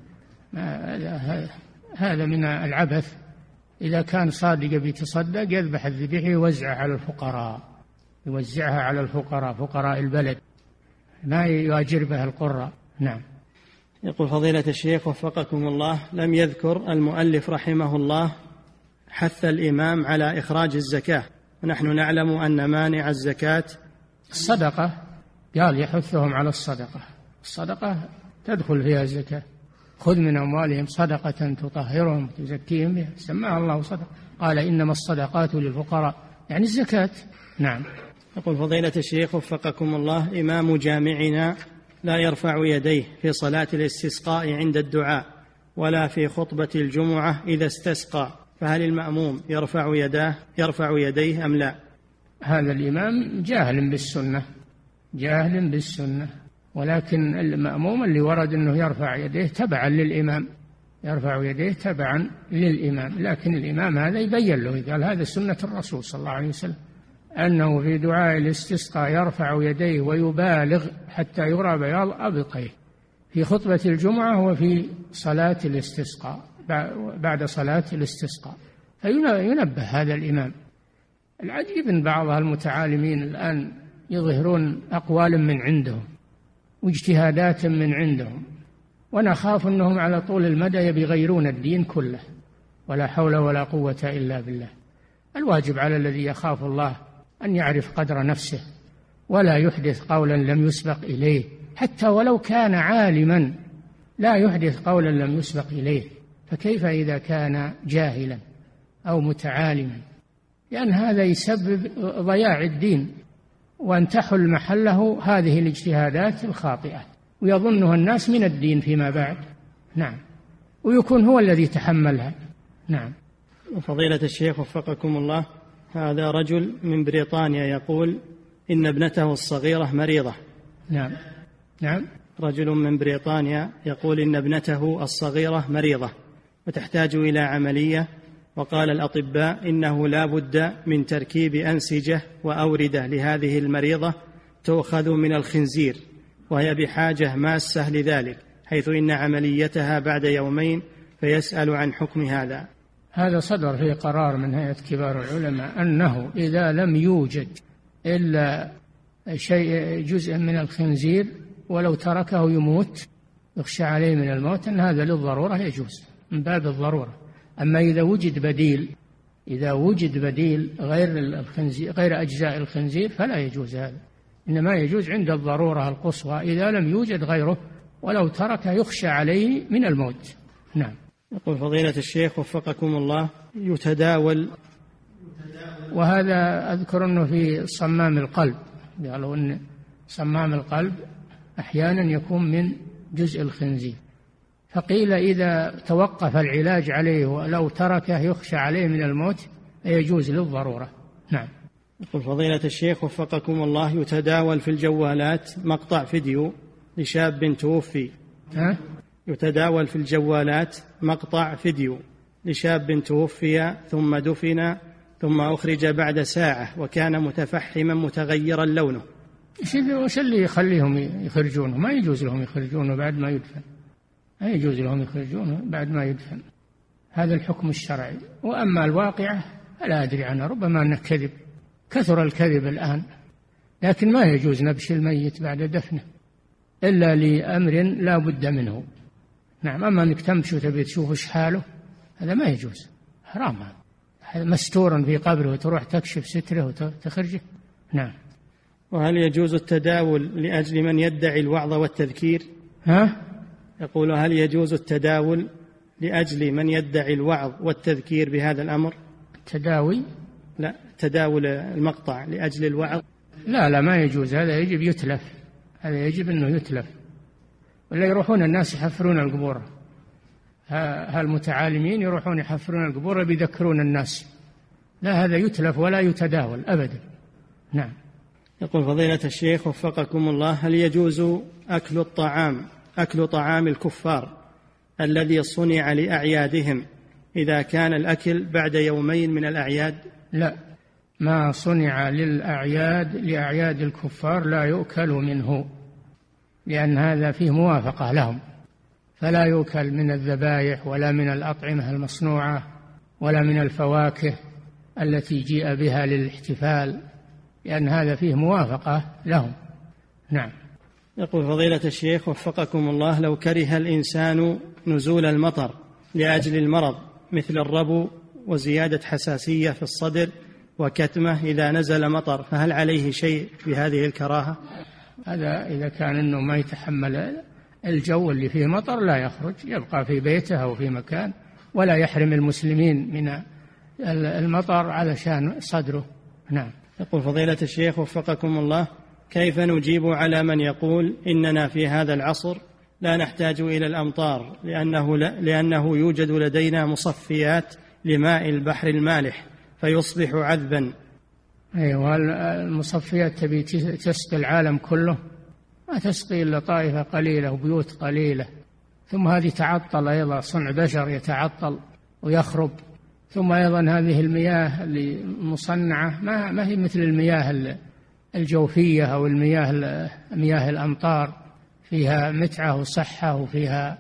[SPEAKER 3] ما هذا من العبث. إذا كان صادق بيتصدق يذبح الذبيحة يوزعها على الفقراء، يوزعها على الفقراء، فقراء البلد، ما يؤجر بها القراء. نعم.
[SPEAKER 2] يقول فضيلة الشيخ وفقكم الله: لم يذكر المؤلف رحمه الله حث الإمام على إخراج الزكاة، ونحن نعلم أن مانع الزكاة
[SPEAKER 3] الصدقة، قال يحثهم على الصدقة. الصدقة تدخل فيها الزكاة. خذ من أموالهم صدقة تطهرهم وتزكيهم بها، سماها الله صدقة. قال إنما الصدقات للفقراء، يعني الزكاة. نعم.
[SPEAKER 2] يقول فضيلة الشيخ وفقكم الله: إمام جامعنا لا يرفع يديه في صلاة الاستسقاء عند الدعاء ولا في خطبة الجمعة إذا استسقى، فهل المأموم يرفع يداه يرفع يديه أم لا؟
[SPEAKER 3] هذا الإمام جاهل بالسنة، جاهل بالسنة، ولكن المأموم اللي ورد أنه يرفع يديه تبعا للإمام، يرفع يديه تبعا للإمام، لكن الإمام هذا يبين له، قال هذا سنة الرسول صلى الله عليه وسلم أنه في دعاء الاستسقاء يرفع يديه ويبالغ حتى يرى بياض أبطيه في خطبة الجمعة وفي صلاة الاستسقاء بعد صلاة الاستسقاء، فينبه هذا الإمام. العجيب أن بعض المتعالمين الآن يظهرون أقوال من عندهم واجتهادات من عندهم، ونخاف أنهم على طول المدى يغيرون الدين كله، ولا حول ولا قوة إلا بالله. الواجب على الذي يخاف الله أن يعرف قدر نفسه ولا يحدث قولا لم يسبق إليه، حتى ولو كان عالما لا يحدث قولا لم يسبق إليه، فكيف إذا كان جاهلا؟ أو متعالما، لأن هذا يسبب ضياع الدين، وأن تحل محله هذه الاجتهادات الخاطئة ويظنها الناس من الدين فيما بعد. نعم، ويكون هو الذي تحملها. نعم.
[SPEAKER 2] فضيلة الشيخ وفقكم الله، هذا رجل من بريطانيا يقول إن ابنته الصغيرة مريضة.
[SPEAKER 3] نعم. نعم.
[SPEAKER 2] رجل من بريطانيا يقول إن ابنته الصغيرة مريضة وتحتاج إلى عملية، وقال الأطباء إنه لا بد من تركيب أنسجة وأوردة لهذه المريضة تؤخذ من الخنزير، وهي بحاجة ماسة لذلك، حيث إن عمليتها بعد يومين، فيسأل عن حكم هذا.
[SPEAKER 3] هذا صدر في قرار من هيئة كبار العلماء أنه إذا لم يوجد إلا شيء جزء من الخنزير ولو تركه يموت يخشى عليه من الموت، أن هذا للضرورة يجوز من باب الضرورة. أما إذا وجد بديل إذا وجد بديل غير الخنزير غير أجزاء الخنزير فلا يجوز هذا، إنما يجوز عند الضرورة القصوى إذا لم يوجد غيره ولو ترك يخشى عليه من الموت. نعم.
[SPEAKER 2] يقول فضيلة الشيخ وفقكم الله، يتداول،
[SPEAKER 3] وهذا أذكر أنه في صمام القلب، قالوا أن صمام القلب أحيانا يكون من جزء الخنزير، فقيل إذا توقف العلاج عليه ولو تركه يخشى عليه من الموت يجوز للضرورة. نعم.
[SPEAKER 2] يقول فضيلة الشيخ وفقكم الله، يتداول في الجوالات مقطع فيديو لشاب توفي.
[SPEAKER 3] ها؟
[SPEAKER 2] يتداول في الجوالات مقطع فيديو لشاب توفي ثم دفن ثم أخرج بعد ساعة وكان متفحما متغيرا لونه.
[SPEAKER 3] وش اللي يخليهم يخرجونه؟ ما يجوز لهم يخرجونه بعد ما يدفن، ما يجوز لهم يخرجونه بعد ما يدفن، هذا الحكم الشرعي. وأما الواقعة فلا أدري عنها، ربما أنه كذب، كثر الكذب الآن، لكن ما يجوز نبش الميت بعد دفنه إلا لأمر لا بد منه. نعم. أما أنك تمشي وتبي تشوف إيش حاله هذا ما يجوز، حرام، هذا مستور في قبره وتروح تكشف ستره وتخرجه. نعم.
[SPEAKER 2] وهل يجوز التداول لأجل من يدعي الوعظ والتذكير؟
[SPEAKER 3] ها؟
[SPEAKER 2] يقول هل يجوز التداول لأجل من يدعي الوعظ والتذكير بهذا الأمر؟
[SPEAKER 3] التداوي؟
[SPEAKER 2] لا، تداول المقطع لأجل الوعظ.
[SPEAKER 3] لا لا، ما يجوز، هذا يجب يتلف، هذا يجب أنه يتلف، ولا يروحون الناس يحفرون القبور، هالمتعالمين يروحون يحفرون القبور بيذكرون الناس، لا، هذا يتلف ولا يتداول أبدا. نعم.
[SPEAKER 2] يقول فضيلة الشيخ وفقكم الله، هل يجوز أكل الطعام أكل طعام الكفار الذي صنع لأعيادهم إذا كان الأكل بعد يومين من الأعياد؟
[SPEAKER 3] لا، ما صنع للأعياد لأعياد الكفار لا يؤكل منه، لأن هذا فيه موافقة لهم، فلا يؤكل من الذبائح ولا من الأطعمة المصنوعة ولا من الفواكه التي جيء بها للاحتفال، لأن هذا فيه موافقة لهم. نعم.
[SPEAKER 2] يقول فضيلة الشيخ وفقكم الله، لو كره الإنسان نزول المطر لأجل المرض مثل الربو وزيادة حساسية في الصدر وكتمة إذا نزل مطر، فهل عليه شيء في هذه الكراهة؟
[SPEAKER 3] هذا إذا كان أنه ما يتحمل الجو اللي فيه مطر لا يخرج، يبقى في بيته أو في مكان، ولا يحرم المسلمين من المطر علشان صدره. نعم.
[SPEAKER 2] يقول فضيلة الشيخ وفقكم الله، كيف نجيب على من يقول إننا في هذا العصر لا نحتاج إلى الأمطار لأنه, لا لأنه يوجد لدينا مصفيات لماء البحر المالح فيصبح عذبا؟
[SPEAKER 3] أيوة، المصفيات تبي تسقي العالم كله، ما تسقي إلا طائفة قليلة وبيوت قليلة، ثم هذه تعطل أيضا، صنع بشر يتعطل ويخرب، ثم أيضا هذه المياه المصنعة ما, ما هي مثل المياه الجوفية أو المياه مياه الأمطار، فيها متعة وصحة وفيها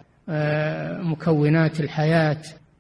[SPEAKER 3] مكونات الحياة،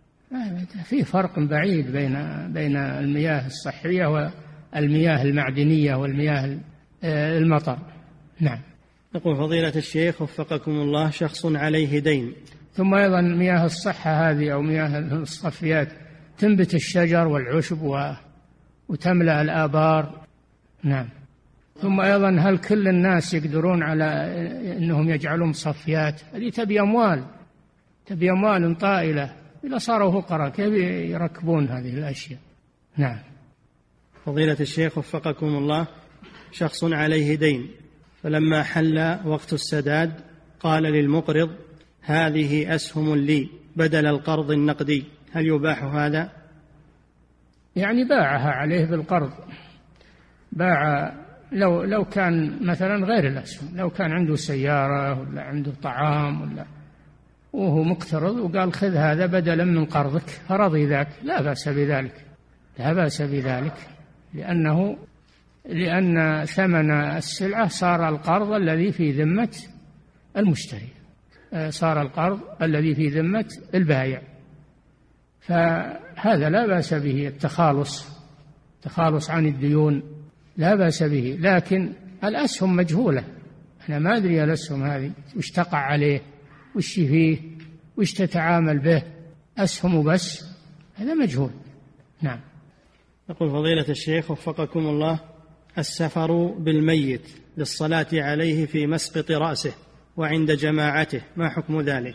[SPEAKER 3] في فرق بعيد بين بين المياه الصحية والمياه المعدنية والمياه المطر. نعم.
[SPEAKER 2] يقول فضيلة الشيخ وفقكم الله، شخص عليه دين،
[SPEAKER 3] ثم أيضا مياه الصحة هذه أو مياه الصفيات تنبت الشجر والعشب وتملأ الآبار. نعم. ثم أيضا هل كل الناس يقدرون على أنهم يجعلون مصفيات؟ هذه تبي أموال، تبي أموال طائلة إذا صاروا فقراء كيف يركبون هذه الأشياء؟ نعم.
[SPEAKER 2] فضيلة الشيخ وفقكم الله، شخص عليه دين، فلما حل وقت السداد قال للمقرض: هذه أسهم لي بدل القرض النقدي، هل يباح هذا؟
[SPEAKER 3] يعني باعها عليه بالقرض، باع لو لو كان مثلا غير الأسهم، لو كان عنده سيارة ولا عنده طعام ولا وهو مقترض وقال خذ هذا بدلا من قرضك، فرضي ذاك، لا بأس بذلك، لا بأس بذلك، لأنه لأن ثمن السلعة صار القرض الذي في ذمة المشتري، صار القرض الذي في ذمة البائع، فهذا لا بأس به، التخالص تخالص عن الديون لا بأس به. لكن الأسهم مجهولة، أنا ما أدري الأسهم هذه وش تقع عليه وش فيه وش تتعامل به، أسهم بس، هذا مجهول. نعم.
[SPEAKER 2] يقول فضيلة الشيخ وفقكم الله: السفر بالميت للصلاة عليه في مسقط رأسه وعند جماعته، ما حكم ذلك؟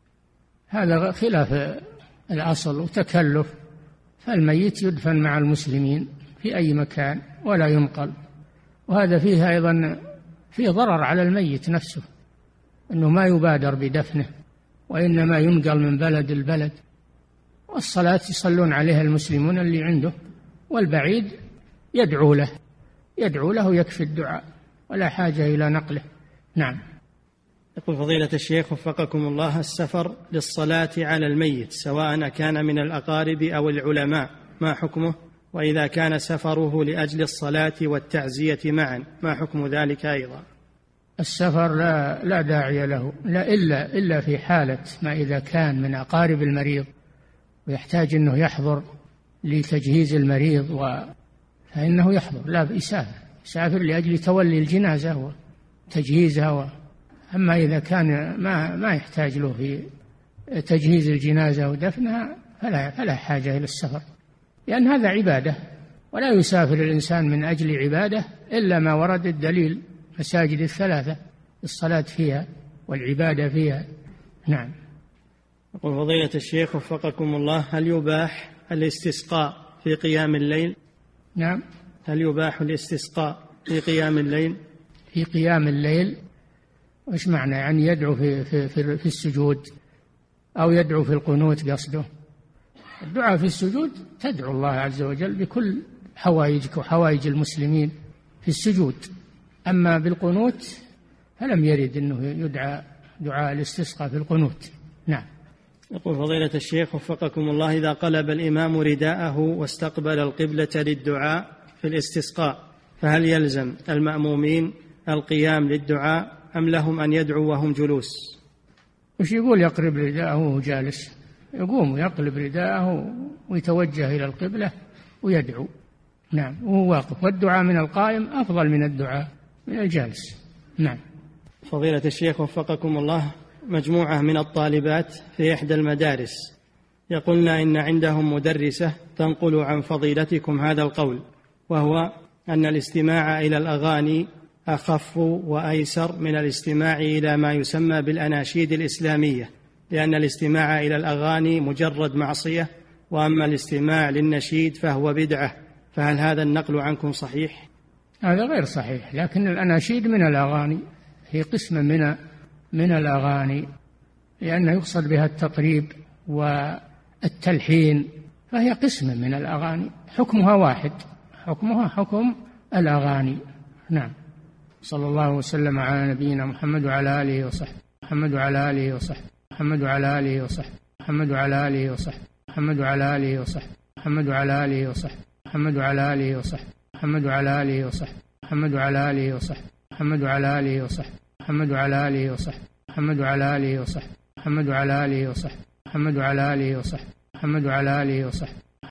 [SPEAKER 3] هذا خلاف الأصل وتكلف، فالميت يدفن مع المسلمين في أي مكان ولا ينقل، وهذا فيه أيضا فيه ضرر على الميت نفسه، أنه ما يبادر بدفنه وإنما ينقل من بلد البلد، والصلاة يصلون عليها المسلمون اللي عنده، والبعيد يدعو له يدعو له يكفي الدعاء ولا حاجة إلى نقله. نعم.
[SPEAKER 2] يقول فضيلة الشيخ وفقكم الله: السفر للصلاة على الميت سواء كان من الأقارب أو العلماء، ما حكمه؟ وإذا كان سفره لأجل الصلاة والتعزية معا، ما حكم ذلك أيضا؟
[SPEAKER 3] السفر لا, لا داعي له، لا إلا, إلا في حالة ما إذا كان من أقارب المريض ويحتاج أنه يحضر لتجهيز المريض و... فإنه يحضر، لا يسافر يسافر لأجل تولي الجنازة وتجهيزها و... أما إذا كان ما, ما يحتاج له في تجهيز الجنازة ودفنها فلا, فلا حاجة إلى السفر، لأن هذا عبادة، ولا يسافر الإنسان من أجل عبادة إلا ما ورد الدليل، مساجد الثلاثة الصلاة فيها والعبادة فيها. نعم.
[SPEAKER 2] يقول فضيلة الشيخ وفقكم الله: هل يباح الاستسقاء في قيام الليل؟
[SPEAKER 3] نعم.
[SPEAKER 2] هل يباح الاستسقاء في قيام الليل؟
[SPEAKER 3] في قيام الليل وش معنى؟ يعني يدعو في, في, في, في السجود أو يدعو في القنوت قصده؟ الدعاء في السجود تدعو الله عز وجل بكل حوائجك وحوائج المسلمين في السجود، أما بالقنوت فلم يرد أنه يدعى دعاء الاستسقاء في القنوت. نعم.
[SPEAKER 2] يقول فضيلة الشيخ وفقكم الله: إذا قلب الإمام رداءه واستقبل القبلة للدعاء في الاستسقاء، فهل يلزم المأمومين القيام للدعاء أم لهم أن يدعوا وهم جلوس؟
[SPEAKER 3] وش يقول؟ يقلب رداءه وهو جالس، يقوم ويقلب رداءه ويتوجه إلى القبلة ويدعو. نعم، وهو واقف، والدعاء من القائم أفضل من الدعاء من الجالس. نعم.
[SPEAKER 2] فضيلة الشيخ وفقكم الله: مجموعة من الطالبات في إحدى المدارس يقولنا إن عندهم مدرسة تنقل عن فضيلتكم هذا القول، وهو أن الاستماع إلى الأغاني أخف وأيسر من الاستماع إلى ما يسمى بالأناشيد الإسلامية، لأن الاستماع إلى الأغاني مجرد معصية، وأما الاستماع للنشيد فهو بدعة، فهل هذا النقل عنكم صحيح؟
[SPEAKER 3] هذا غير صحيح، لكن الأناشيد من الأغاني، هي قسم من من الأغاني، لأنه يقصد بها التطريب والتلحين، فهي قسم من الأغاني، حكمها واحد، حكمها حكم الأغاني. نعم. صلى الله وسلم على نبينا محمد وعلى آله وصحبه محمد وعلى آله وصحبه محمد وعلى آله وصحبه محمد وعلى آله وصحبه محمد وعلى آله وصحبه محمد وعلى آله وصحبه محمد وعلى آله وصحبه محمد وعلى آله وصحبه محمد وعلى آله وصحبه محمد وعلى آله وصحبه محمد وعلى آله وصحبه محمد وعلى آله وصحبه محمد وعلى آله وصحبه محمد وعلى آله وصحبه محمد وعلى آله وصحبه